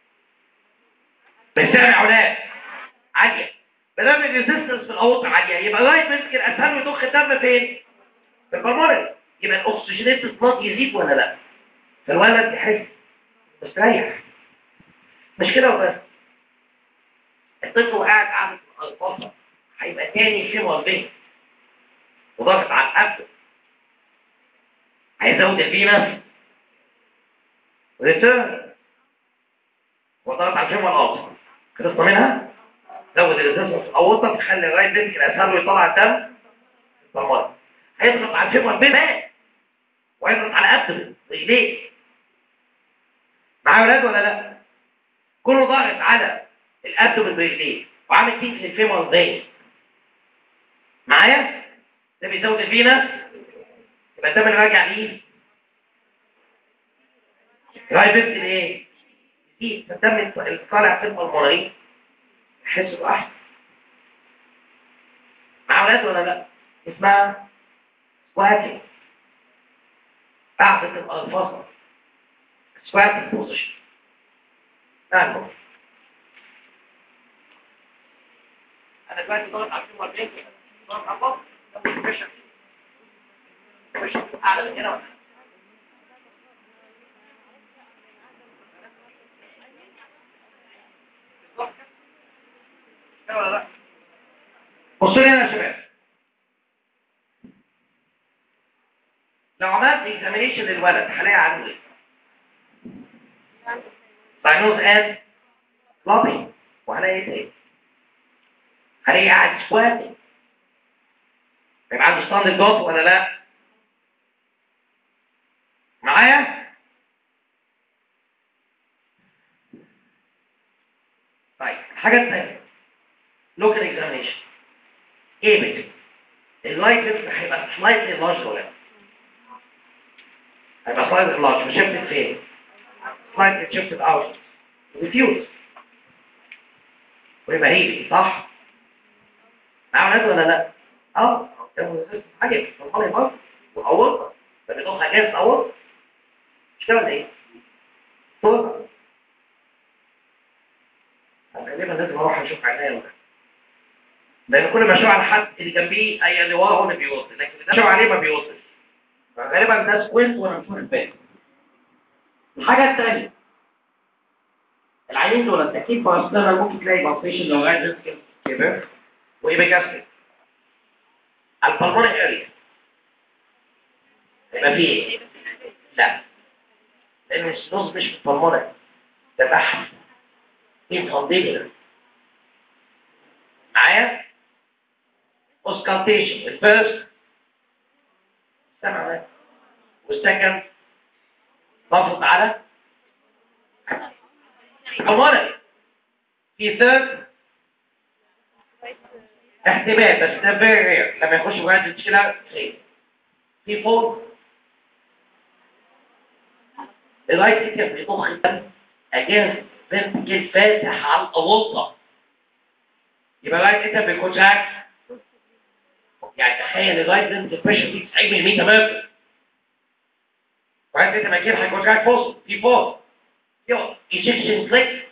بسامع اولاد عاليه. ما دام الريزيستنس في الاوضه عاليه يبقى رايت فنتريكل اسهل له يضخ الدم فين؟ في البلمونري. يبقى الاكسجينيت بلاد يزيد ولا لا؟ فالولد يحس مستريح. مش كده وبس. الطفل وقاعد قاعد في الفصل هيبقى تاني فيمور بين وضغط على القبل هيزود الفينس ريتيرن وضغط على الفيمور الاوسط خلصنا منها؟ زود الريزيستنس في الاورطه تخلي الرايت فنتريكل اسهل له يطلع الدم البلمونري. هيضغط على الفيمور بيبان وهيضغط على ابدن رجليه. معايا ولاد ولا لا؟ كله ضاغط على الابدن برجليه وعامل تيك للفيمور زي معايا؟ ده بيزود الفينس يبقى الدم اللي راجع ليه رايت فنتريكل ايه؟ يزيد فالدم اللي طالع في البلمونري يحس باحسن. معايا ولاد ولا لا؟ اسمها سكواتنج قاعدة الألفاظ سكواتنج بوزيشن. نعم أنا دلوقتي ضغط على الفيمور بلينك ضغط على الفاضي لو بريشر بريشر أعلى من هنا ولا ولا لا؟ بصوا لي هنا يا شباب، لو عملت اكزامينيشن للولد هلاقي عنده ايه؟ دايجنوز اند لابي وهلاقي ايه؟ هلاقي قاعد سكواتنج. يبقى عنده ستاند الجوت ولا لا؟ معايا؟ طيب الحاجة الثانية لوكال اكزامينيشن. ايه بقى؟ اللايت ليفت هيبقى سلايتلي لارج ولا لا؟ هيبقى سلايتلي لارج وشفتت فين؟ سلايتلي شفتت اوت ريفيوز ويبقى هيلي صح؟ معايا ولاد ولا لا؟ اه حاجة بتطلع برضه وأورطة ده بيضخ حاجات أورطة مش كده ولا ايه؟ صورة غالبا لازم اروح اشوف عينيا ولا لان كل ما اشوف على حد اللي جنبيه اي اللي وراه هو اللي بيوصل، لكن اللي اشوف عليه ما بيوصلش. فغالبا ده سكوينت وانا مش واخد بالي. الحاجه الثانيه العينين دول اكيد بارسلنا ممكن تلاقي بالفيشن لو غير كده وايبيجاستريك على البلمونري اريا يبقى فيه ايه؟ لا لان السنوز مش في البلمونري ده تحت انفانديبيولار. معايا؟ اوسكالتيشن الفيرست سمع والسكند ضغط على البلمونري. في ثيرد احتمال بس ده فيري رير لما يخش بجد التشيلر خير. في فور الرايت كده بيضخ الدم اجاز فنتكل فاتح على الأوضة يبقى الرايت كده بيكونتراكت. يعني تخيل الرايت فنتكل بريشر فيه تسعين مللي متر ورايت كده مكان هيكونتراكت فوق في فور يو ايجكشن كليك.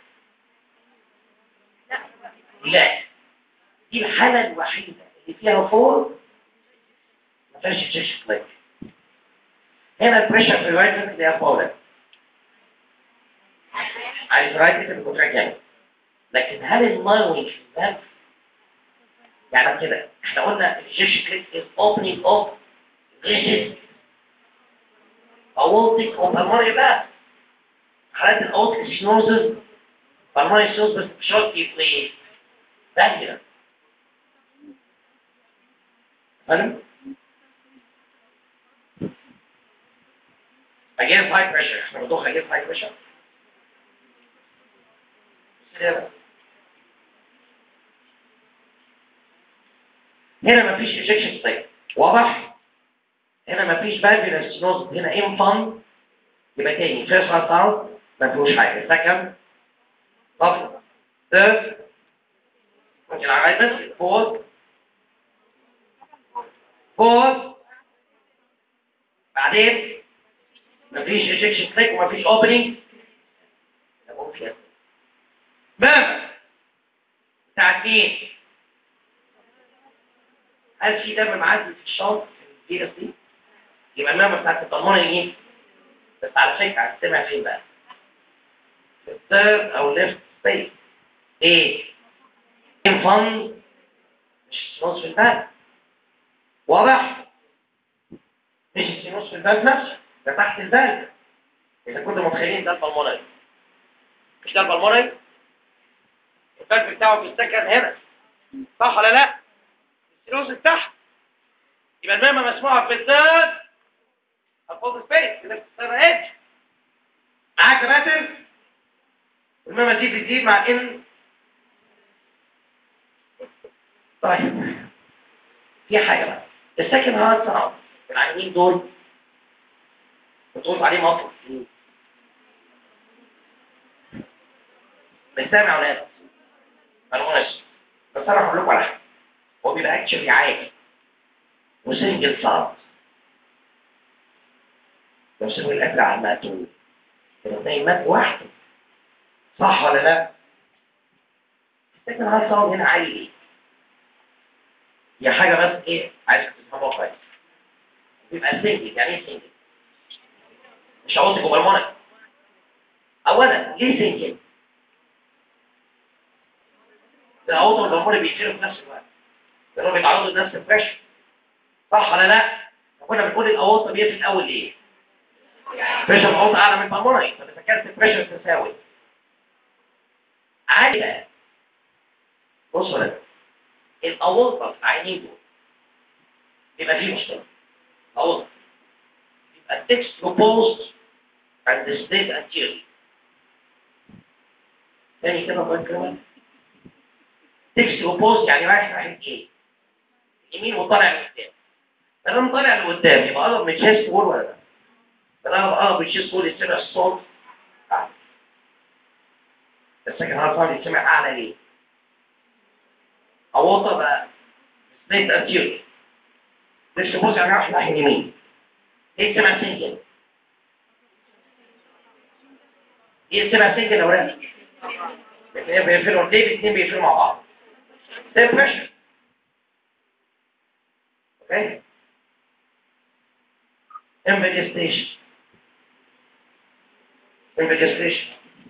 لا دي الحالة الوحيدة اللي فيها فور ما فيهاش ايجكشن كليك. هنا البريشر في الرايت فنتكل يا فوق عايز رايت كده بيكونتراكت جامد. لكن هل المايوينج في الباب يعني كده احنا قلنا الجيش كليك is opening of rigid aortic or pulmonary valve. حالات الاورتيك سينوزز pulmonary stenosis بس بشرط يبقى فاليولا. فاهم؟ against high pressure احنا بنضخ against high pressure. هنا مفيش ايجكشن سايت واضح؟ هنا مفيش فالفولار ستينوز هنا انفان يبقى تاني فيرست ساوند ما فيهوش حاجه. سكند طب ثيرد ممكن عملت فورث فورث بعدين مفيش ايجكشن سايت ومفيش اوبننج ماما بتاعت مين؟ هل في دم معدي في الشنط في الفيروس دي؟ يبقى الماما بتاعت البلمونري ايه؟ بس على فكره هتسمع فين بقى؟ في الثيرد او ليفت سبيس. ايه؟ انفان مش سينوس في الباب. واضح؟ مش السينوس في الباب نفسه ده تحت الباب. اذا كنتوا متخيلين ده البلمونري مش ده البلمونري؟ الفالف بتاعه بيتسكن هنا، صح ولا لا؟ السيروس تحت، يبقى المهمه مسموعه في الثيرد الفوز سبيس كده في الثيرد ايدج. معاك يا باتر؟ المهمه دي بتزيد مع ان. طيب في حاجه بقى، السكن هارت ساوند العيانين دول بتقول عليه مطر مش سامع ولا لا؟ مالهوش. بس انا هقول لكم على حاجه، هو بيبقى اكشلي عادي وسنجل صعب. لو سيبوا الاكل على المقتول الاثنين مات واحده، صح ولا لا؟ السكن هارت ساوند هنا عالي ايه؟ هي حاجه بس ايه عايزك تفهموها كويس. بيبقى سنجل، يعني ايه سنجل؟ مش عاوزك بالمونك. اولا ليه سنجل؟ الأوضة والجمهور بيشيلوا في نفس الوقت لأنهم بيتعرضوا لنفس البريشر، صح ولا لا؟ كنا بنقول الأوضة بيقفل الأول ليه؟ بريشر الأوضة أعلى من البلمونري، فإذا كانت البريشر تساوي عادي بقى. بصوا لك الأوضة في العينين دول بيبقى فيه مشكلة. الأوضة بيبقى التكست بروبوزد عند ستيت أنتيري. تاني كده الله يكرمك، تكست بروبوزد يعني رايح ناحية إيه؟ يمين وطالع لقدام. فلما طالع لقدام يبقى قرب من الشيست وول ولا لا؟ فلما قرب من الشيست وول يسمع الصوت أعلى. السكن هارت ساوند يسمع أعلى ليه؟ أوضة بقى ستيت أنتيري. تكست بروبوزد يعني رايح ناحية يمين. ليه سمع سنجل؟ ليه سمع سنجل أولا؟ الاثنين بيقفلوا ليه؟ الاثنين بيقفلوا مع بعض. ده بريشر. اوكي؟ انفجستيشن. انفجستيشن.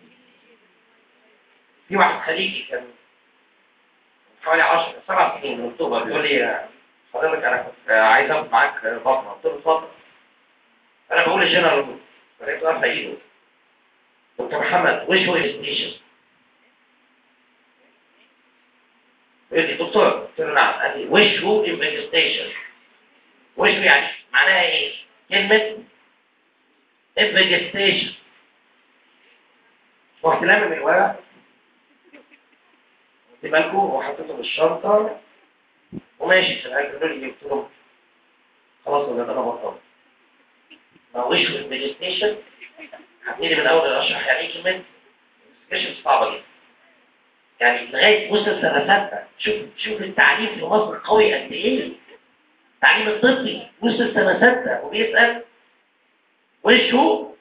في واحد خليجي كان حوالي عشر سبع سنين من اكتوبر بيقول لي حضرتك انا كنت عايز اخد معاك بطنه، قلت له اتفضل. انا بقول للجنرال فلقيت رافع ايده. دكتور محمد وش هو انفجستيشن؟ يقول لي دكتور، قلت له نعم. قال لي وش هو انفجستيشن؟ وش يعني معناها ايه؟ كلمه انفجستيشن. رحت لامم من الورق دي بالكم وحطيته في الشنطه وماشي في الاخر قالوا لي قلت لهم خلاص يا انا بطلت. ما هوش في المديتيشن هبتدي من اول اشرح يعني ايه كلمه مش صعبه جدا. يعني لغايه وصل سنه سته، شوف شوف التعليم في مصر قوي قد ايه. التعليم الطبي وصل سنه سته وبيسال وش هو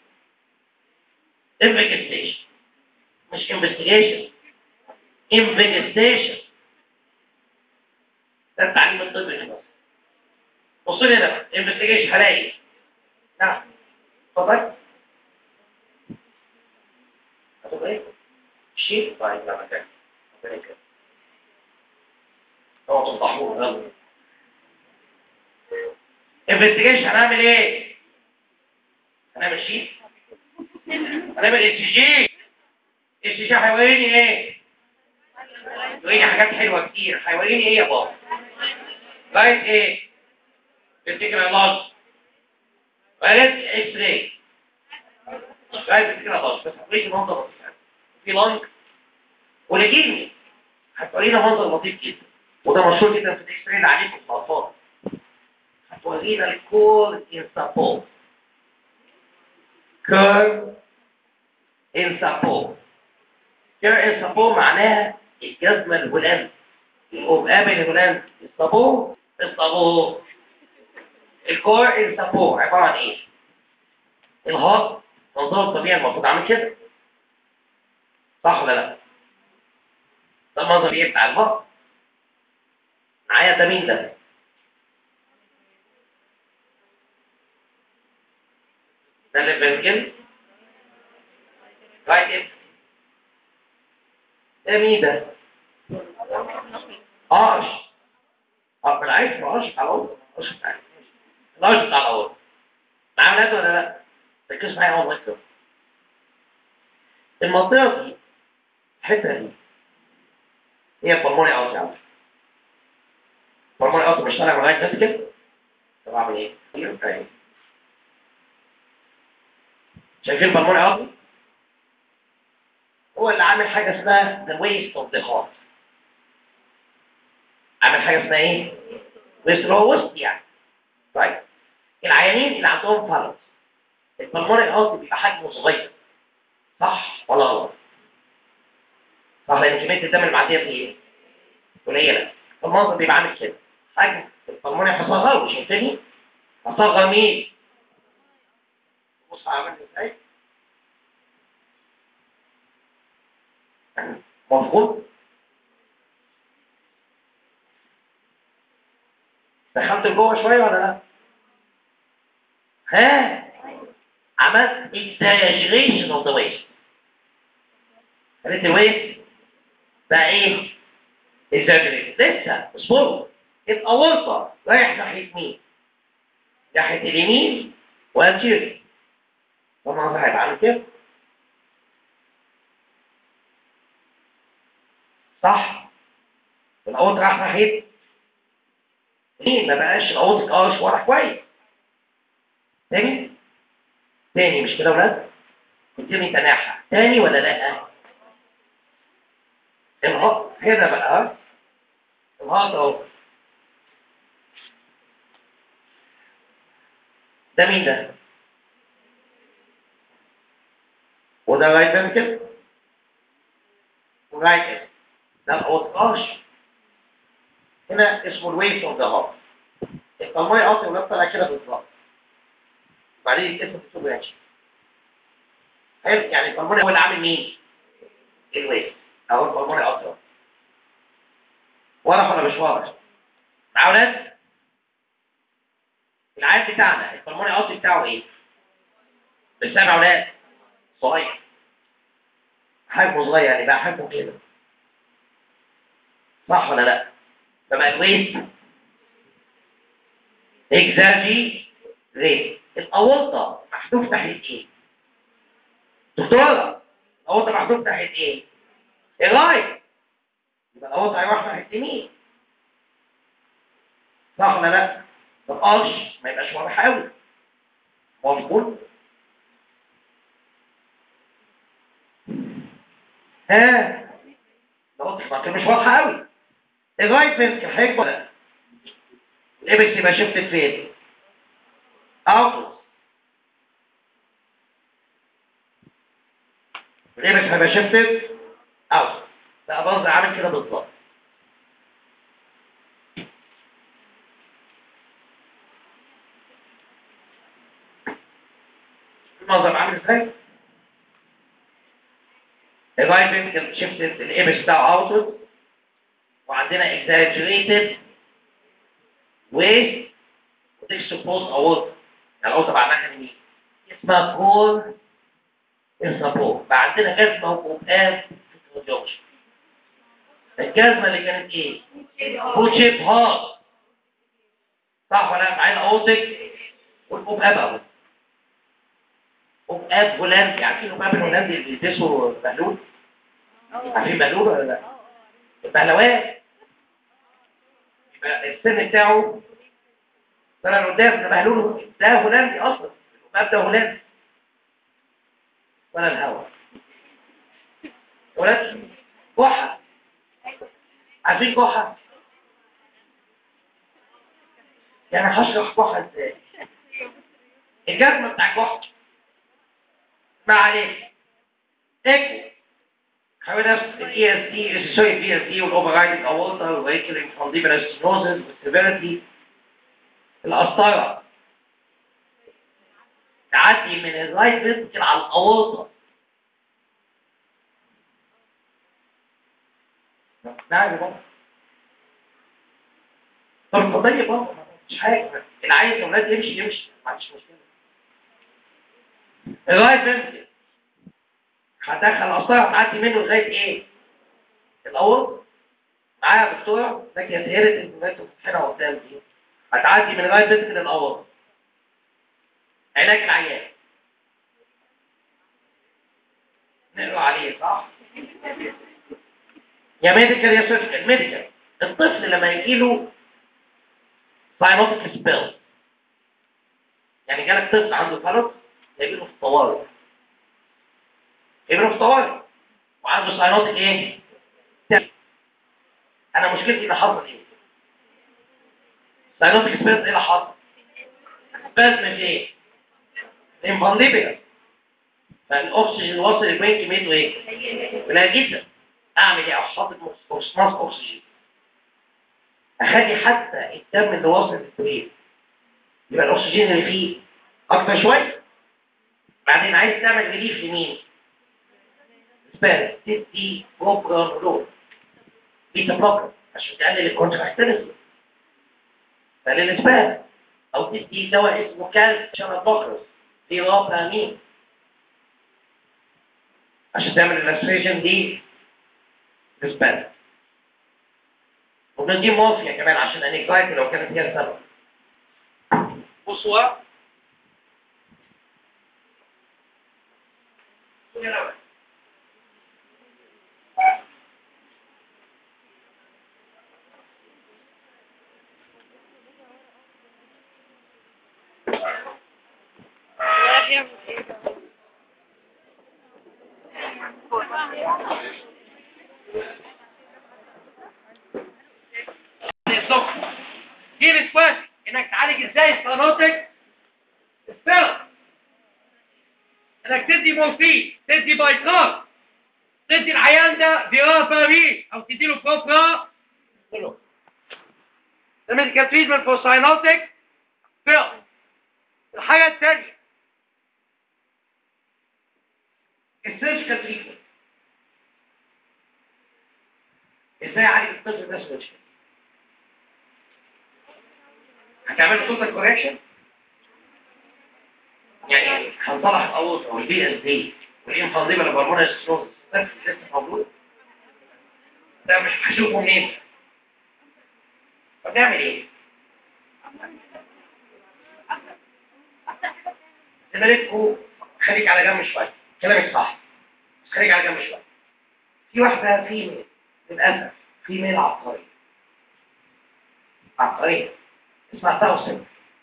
انفستيشن مش انفستيجيشن، انفستيشن. ده التعليم الطبي في مصر. بصوا لي هنا انفستيجيشن هلاقي نعم اتفضل هتبقى ايه؟ شيء طيب لا مكان مكان كده هو تفضحوه يلا. انفستيجيشن هنعمل ايه؟ هنعمل شيء هنعمل اس جي. اس جي هيوريني ايه؟ يوريني حاجات حلوه كتير. هيوريني ايه يا بابا؟ رايت ايه؟ بتفتكر علاج رايت اكس راي رايت بتفتكر علاج بس هتوريني منظر لطيف في لانج ولكني هتورينا منظر لطيف جدا وده مشهور جدا في الاكس راي اللي عليكم في الاطفال. هتورينا الكور انسابول كير انسابول. كير انسابول معناها الجزمه الهولندي القبقاب الهولندي. الصابون الصابون. الكور انسابول عباره عن ايه؟ الهارت منظره الطبيعي المفروض عامل كده، صح ولا لا؟ ده المنظر الطبيعي بتاع الهارت. معايا ده مين ده؟ ده اللي بنجل رايت ايه؟ ده مين ده؟ قرش. اه بالعكس قرش بتاع الأول. قرش بتاع القرش بتاع الأول. معاه ولاد ولا لا؟ ركزوا معايا اول ما المنطقة دي الحتة دي هي البلموني اوت يعني. البلموني اوت مش طالع لغايه بس كده. طب اعمل ايه؟ ايوه شايفين البلموني اوت؟ هو اللي عامل حاجه اسمها the waste of the heart. عامل حاجه اسمها ايه؟ waste هو وسط يعني. طيب العيانين اللي عندهم فالس البلموني اوت بيبقى حجمه صغير. صح ولا غلط؟ صح لان كميه الدم اللي معديه فيه ايه؟ قليله. المنظر بيبقى عامل كده. حجم البلموني هصغره شايفني؟ هصغر مين؟ بص عامل ازاي؟ مظبوط؟ دخلت لجوه شويه ولا لا؟ ها؟ عملت exaggeration of the waist. خليت الويست بقى ايه؟ exaggeration. لسه اصبروا. الأورطة رايح ناحية مين؟ ناحية اليمين وانتيريور. طبعا ده هيبقى عامل كده. صح؟ الأورطة رايح ناحية مين؟ ما بقاش الأورطة قارش ورا كويس. تاني؟ تاني مش كده يا ولاد؟ قدامي تناحة. تاني ولا لأ؟ الهط كده بقى. الهط اهو. ده مين ده؟ وده رايت فنتكل ورايت ده الأوتقاش. هنا اسمه الويست اوف ذا هارت. الطلماي قاطع ولاد طالع كده بالظبط. بعدين الاسم بتسوق ماشي. حلو يعني الطلماي هو اللي عامل مين؟ الويست. اهو الطلماي قاطع. واضح ولا مش واضح؟ معايا ولاد؟ العيان بتاعنا الطلماي قاطع بتاعه ايه؟ بالسبع ولاد صغير. حجمه صغير يعني بقى حجمه كده. صح ولا لا؟ فبقى الويست اكزاجي ريت. الاورطه محذوف ناحيه ايه؟ دكتوره الاورطه محذوف ناحيه ايه؟ الرايت. يبقى الاورطه هيروح ناحيه اليمين. صح ولا لا؟ ما تقاش ما يبقاش واضح قوي. مظبوط؟ ها الاورطه مش واضحه قوي. الرايت فينتكل هيكبر ولا لا؟ الابس يبقى شفتت فين؟ اوتوس. الابس هيبقى شفتت اوتوس. بقى برضه عامل كده بالظبط. المنظر عامل ازاي؟ الرايت فينتكل شفتت الابس بتاعه اوتوس وعندنا exaggerated waist وتكسبوز اورطه. يعني الاورطه بقى ناحيه اليمين اسمها كور انسابور. بقى عندنا جزمه وقبقاب في الكارديولوجي. الجزمه اللي كانت ايه؟ فول شيب هارت. صح ولا لا؟ معايا الاورتك والقبقاب اهو. قبقاب هولندي. عارفين القبقاب الهولندي اللي بيلبسوا بهلول؟ عارفين بهلول ولا لا؟ البهلوات. يبقى السن بتاعه طلع قدام. ده بهلول ده هولندي اصلا. القبقاب ده هولندي. ولا الهوا ولاد كحة. عارفين كحة؟ يعني هشرح كحة ازاي. الجزمة بتاع كحة ما عليك اكو حاول نفس الاي اس دي سوري البي اس دي والاوفر رايدنج اورتا والريكلينج فانديبلس ستينوزس والسيفيريتي. القسطرة تعدي من الرايت فينتكل على الاورطة. نعم يا بابا. طب اتفضلي يا بابا مش حاجة. اللي عايز يا ولاد يمشي يمشي ما عنديش مشكلة. الرايت فينتكل هدخل القسطرة تعدي منه لغاية ايه؟ الاورطة. معايا يا دكتورة لكن يا سهرت انتوا انتوا فاتحينها قدام دي. هتعدي من الرايت فينتكل للاورطة. علاج العيان نقرا عليه صح؟ يا ميديكال يا سيرجيكال. ميديكال الطفل لما يجي له ساينوتيك سبيل، يعني جالك طفل عنده فرط يجيله في الطوارئ، يجيله في الطوارئ وعنده ساينوتيك ايه؟ انا مشكلتي اللي حصل ايه؟ ساينوتيك سبيل ايه اللي حصل؟ سبيل في ايه؟ الانفانديبيا، فالاكسجين اللي واصل البرين كميته ايه؟ قليل جدا. اعمل ايه؟ احط مصناص اكسجين، اخلي حتى الدم اللي واصل للبرين يبقى الاكسجين اللي فيه اكتر شويه. بعدين عايز تعمل ريليف لمين؟ سبان تدي بروبرانولول بيتا بلوكر عشان تقلل الكونتراكتيليتي، تقلل السبان، او تدي دواء اسمه كالسيوم بلوكرز دي رابامين عشان تعمل الريلاكسيشن دي للسبان، وبندي مورفيا كمان عشان انكزايتي لو كانت هي السبب. بصوا دي الاسباب انك تعالج ازاي الساينوتيك سبيل، انك تدي مورفين، تدي بايكار، تدي العيان ده فيرابامين او تدي له كوبرا كله. ده ميديكال تريتمنت فور ساينوتيك سبيل. الحاجه الثانيه السيرجيكال تريتمنت. ازاي اعالج الطفل ده سيرجيكال؟ هتعمل توتال كوريكشن، يعني هنصلح الاوض او البي اس دي والانفانديبل بالمونري ستروز بس لسه موجود، ده مش هشوفه منين؟ طب نعمل ايه؟ تملكوا خليك على جنب شويه، كلامك صح بس خليك على جنب شويه. في واحده في للاسف في ميل عبقريه عبقريه اسمها تاوسن.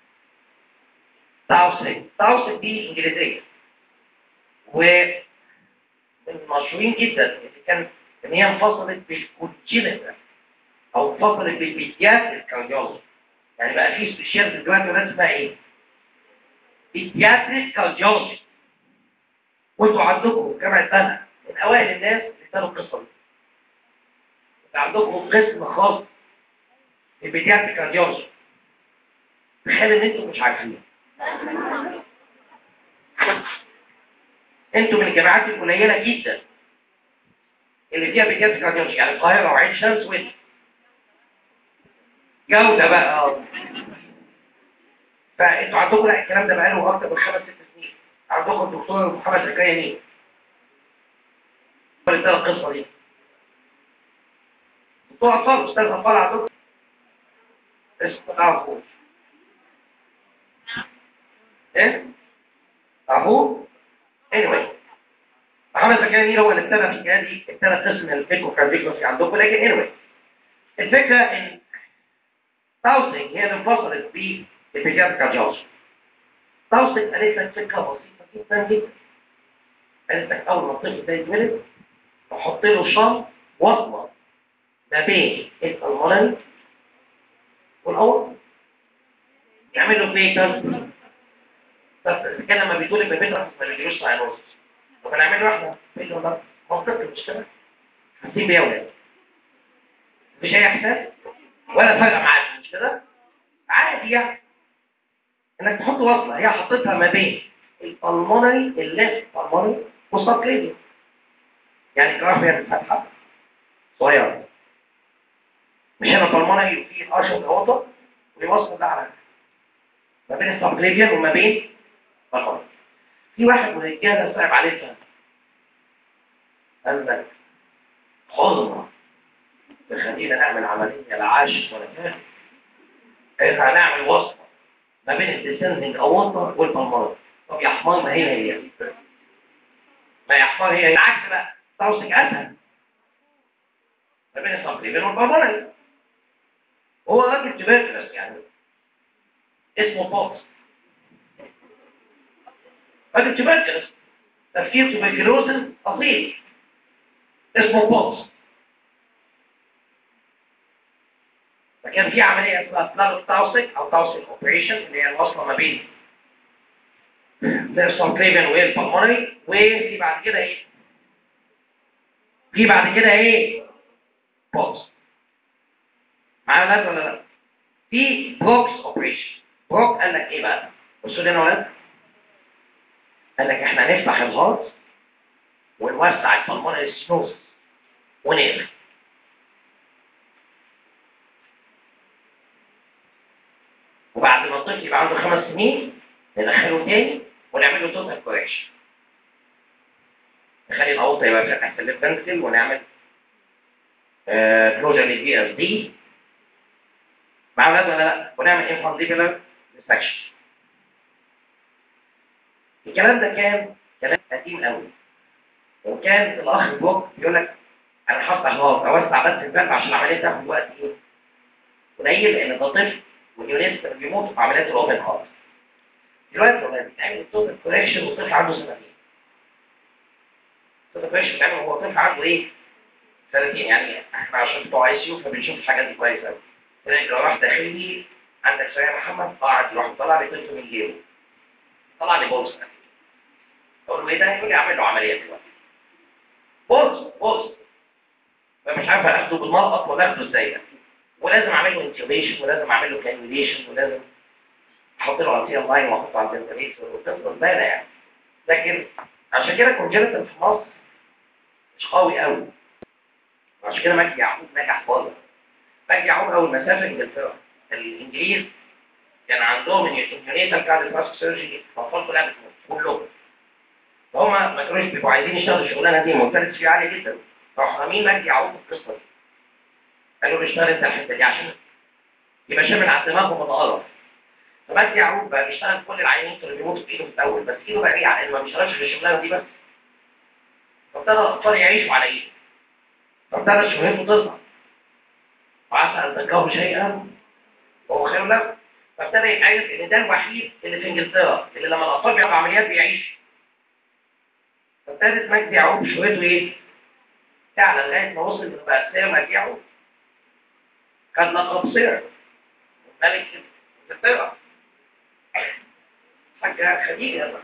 تاوسن تاوسن دي انجليزيه ومن المشهورين جدا اللي كانت ان هي انفصلت بالكونجينيتال او انفصلت بالبيدياتريك كارديولوجي، يعني بقى في سبيشاليست دلوقتي ولاد اسمها ايه؟ بيدياتريك كارديولوجي. وانتوا عندكم جامعه بنها من اوائل الناس اللي ابتدوا القصه دي. عندكم قسم خاص بالبيدياتريك كارديولوجي. تخيل ان انتوا مش عارفين. انتوا من الجامعات القليله جدا اللي فيها بيدياتريك كارديولوجي، يعني القاهره وعين شمس وانت جوده بقى. فانتوا عندكم لا الكلام ده بقاله اكتر من خمس ست سنين. عندكم الدكتور محمد زكريا مين؟ اللي ابتدى القصه دي. دكتور اطفال، استاذ اطفال عندكم اسمه تعرفوه ايه؟ تعرفوه؟ anyway محمد زكريا مين هو اللي ابتدى في الحكايه دي، ابتدى قسم الفيكوكارديولوجي عندكم. لكن anyway الفكره ان تاوسنج هي اللي انفصلت بالبيدياتريك كارديولوجي. تاوسنج قالت لك فكره بسيطه جدا جدا. قالت لك اول ما الطفل ده يتولد تحط له شنط وصله ما بين البلمونري والاورطه، يعمل له بيتر. بس كان لما بيتولد ببيتر ما بيجيلوش ساينوز، طب هنعمل له احنا بيتر ده منطقي مش كده؟ حاسين بيه يا ولاد؟ مفيش اي احساس ولا فرق معاك مش كده؟ عادي يعني انك تحط وصله هي حطيتها ما بين البلمونري الليفت بالمونري والسبكليفيان، يعني الجرافيا بتتفتح صغيره. مش هنا بالمونري وفي الاشر الاوضه ويوصل ده على ما بين السبكليفيان وما بين بالمونري. في واحد من الرجاله صعب عليه الفهم، قال لك حضنه تخلينا نعمل عمليه لا عاشش ولا فاهم، احنا هنعمل وصله ما بين الديسندنج اورطه والبلمونري. طب يا حمار ما هي هي ما يا حمار هي العكس بقى. توصك اسهل ما بين السبكليفيان والبلمونري. هو راجل تبركلس يعني اسمه بوكس، راجل تبركلس تفكير تبركلوزز اصيل اسمه بوكس. فكان في عمليه اسمها سلاب تاوسيك او تاوسيك اوبريشن اللي هي الوصله ما بين السبكليفيان والبلمونري. وفي بعد كده ايه؟ في بعد كده ايه؟ بوكس. معايا ولاد ولا لا؟ في بوكس اوبريشن. بروك قال لك ايه بقى؟ بصوا لي يا ولاد، قال لك احنا هنفتح الهارت ونوسع البلمونري ستنوز ونقفل. وبعد ما الطفل يبقى عنده خمس سنين ندخله تاني ونعمل له توتال كوريكشن. نخلي الأوضة يبقى فتح في الليفت فنتريكل ونعمل كلوجر للبي اس دي. مع ولاد ولا لا؟ ونعمل انفانديبولار ديسكشن. الكلام ده كان كلام قديم قوي. وكان الاخ بوك يقول لك انا هفتح هارت اوسع بس الباب عشان العمليه تاخد وقت ايه؟ قليل، لان ده طفل واليونيست بيموت في عمليات الاوبن هارت. دلوقتي لما بيتعمل التوتال كوريكشن والطفل عنده سنتين. التوتال كوريكشن بيتعمل وهو طفل عنده ايه؟ سنتين. يعني احنا عشان بتوع اي سي يو فبنشوف الحاجات دي كويس قوي. تلاقي جراح داخلي عندك سيدنا محمد قاعد يروح طلع لي طفل من جيبه. طلع لي بولس. اقول له ايه ده؟ يقول لي اعمل له عمليه دلوقتي. بولس بولس. فمش عارف اخده بالمرقط ولا اخده ازاي ده. ولازم اعمل له انتيوبيشن ولازم اعمل له كانيوليشن ولازم احط له على سي ام لاين واحطه على الدنتاليت وتفضل باينه يعني. لكن عشان كده كونجنتال في مصر مش قوي قوي. عشان كده مجدي يعقوب نجح بره. مجدي يعقوب اول ما سافر انجلترا الانجليز كان عندهم النيونيتال كارديوفاسك سيرجري الاطفال كلها بتموت كلهم. فهم ما كانوش بيبقوا عايزين يشتغلوا الشغلانه دي، مرتبط فيها عاليه جدا. راحوا رامين مجدي يعقوب في القصه دي. قالوا له اشتغل انت الحته دي عشان يبقى شامل على الدماغ ومتقرب. فمجدي يعقوب بقى بيشتغل كل العيانين اللي بيموتوا بايده في الاول، بس ايده بقى ايه على انه ما بيشتغلش في الشغلانه دي بس. فابتدى الاطفال يعيشوا على ايده. فابتدى شهرته تظهر. وعسى ان تكرهوا شيئا وهو خير له. فابتدى يتعرف ان ده الوحيد اللي في انجلترا اللي لما الاطفال بيعملوا عمليات بيعيش. فابتدت مجدي يعقوب شهرته ايه؟ تعلى لغايه ما وصل لبقى سير مجدي يعقوب. كان لقب سير ملك انجلترا. حاجه خديجه يا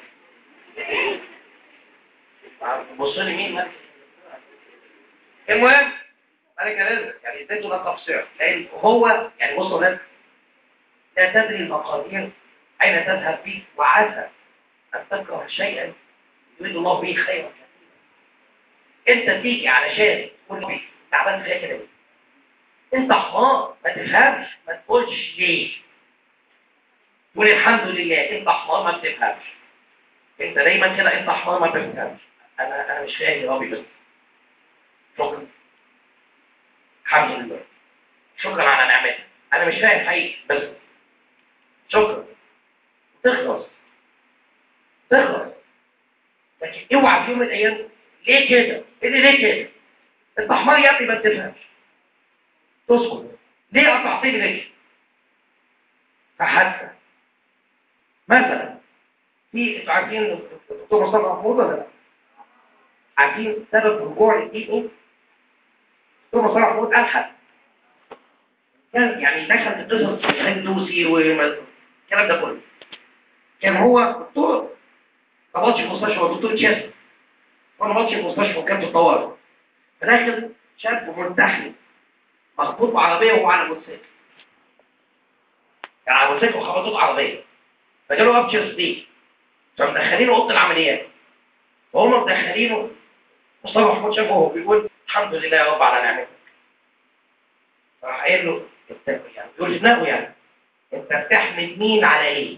بقى. بص لي مين ملك انجلترا. المهم ملك رزق يعني اديته لقب سير لان هو يعني بصوا ده لا تدري المقادير اين تذهب بك وعسى ان تكره شيئا يريد الله به خيرا كثيرا. انت تيجي علشان تقول لي تعبان فيها كده انت حمار ما تفهمش، ما تقولش ليه. تقول الحمد لله انت حمار ما بتفهمش. انت دايما كده انت حمار ما بتفهمش. انا انا مش فاهم يا ربي بس شكرا. الحمد لله شكرا على نعمتك. انا مش فاهم حقيقي بس شكرا. تخلص تخلص. لكن اوعى في يوم من الايام ليه كده؟ ايه اللي ليه كده؟ انت حمار يا ابني ما بتفهمش. تسكت. ليه قطعتني ليه؟ فحتى مثلا في انتوا عارفين الدكتور مصطفى محمود ولا لا؟ عارفين سبب رجوع للدي ايه؟ الدكتور مصطفى محمود الحد كان يعني دخل في قصص هندوسي والكلام ده كله. كان هو دكتور ما بطش في مستشفى، هو دكتور تشيست وانا بطش في مستشفى وكان في الطوارئ. فداخل شاب منتحي مخبوط بعربيه وهو على موتوسيكل. كان على موتوسيكل وخبطوه بعربيه. فجاله ابتشر دي فمدخلينه اوضه العمليات. وهم مدخلينه مصطفى محمود شافه وهو بيقول الحمد لله يا رب على نعمتك. فراح قايل له انت يعني بيقول دماغه يعني انت بتحمد مين على ايه؟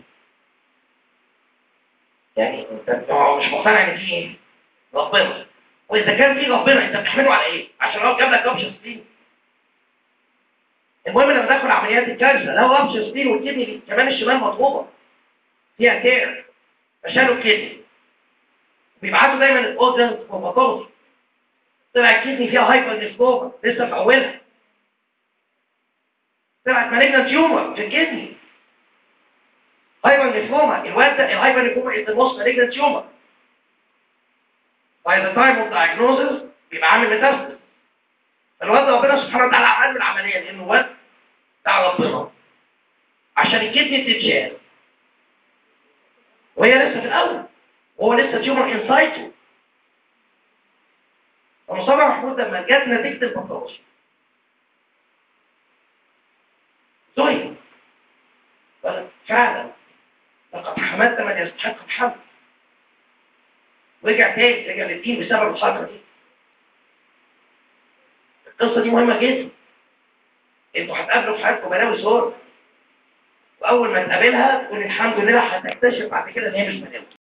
يعني انت هو مش مقتنع ان في ايه؟ ربنا. واذا كان في ربنا انت بتحمده على ايه؟ عشان هو جاب لك ابشر ستين. المهم لما دخل عمليات الكارثه لو ابشر ستين والكدني كمان الشمال مضروبه فيها تير فشالوا الكدني. بيبعتوا دايما الاورجنز وباثولوجي طلع الكدني فيها هايبرنفروما لسه في اولها. طلعت مالجنت تيومر في الكدني. هايبرنفروما، الواد ده الهايبرنفروما از ذا موست مالجنت تيومر. باي ذا تايم اوف دايجنوزز بيبقى عامل ميتاستاسيس. الواد ده ربنا سبحانه وتعالى عمل العمليه لانه واد بتاع ربنا عشان الكدني تتشال. وهي لسه في الاول وهو لسه تيومر انسايتو. فمصطفى محمود لما جت نتيجه الباثولوجي زوي فعلا لقد حملت من يستحق الحمل. ورجع تاني رجع للدين بسبب الحركه دي. القصه دي مهمه جدا. انتوا هتقابلوا في حياتكم بلاوي صور، واول ما تقابلها تقول الحمد لله، هتكتشف بعد كده ان هي مش بلاوي.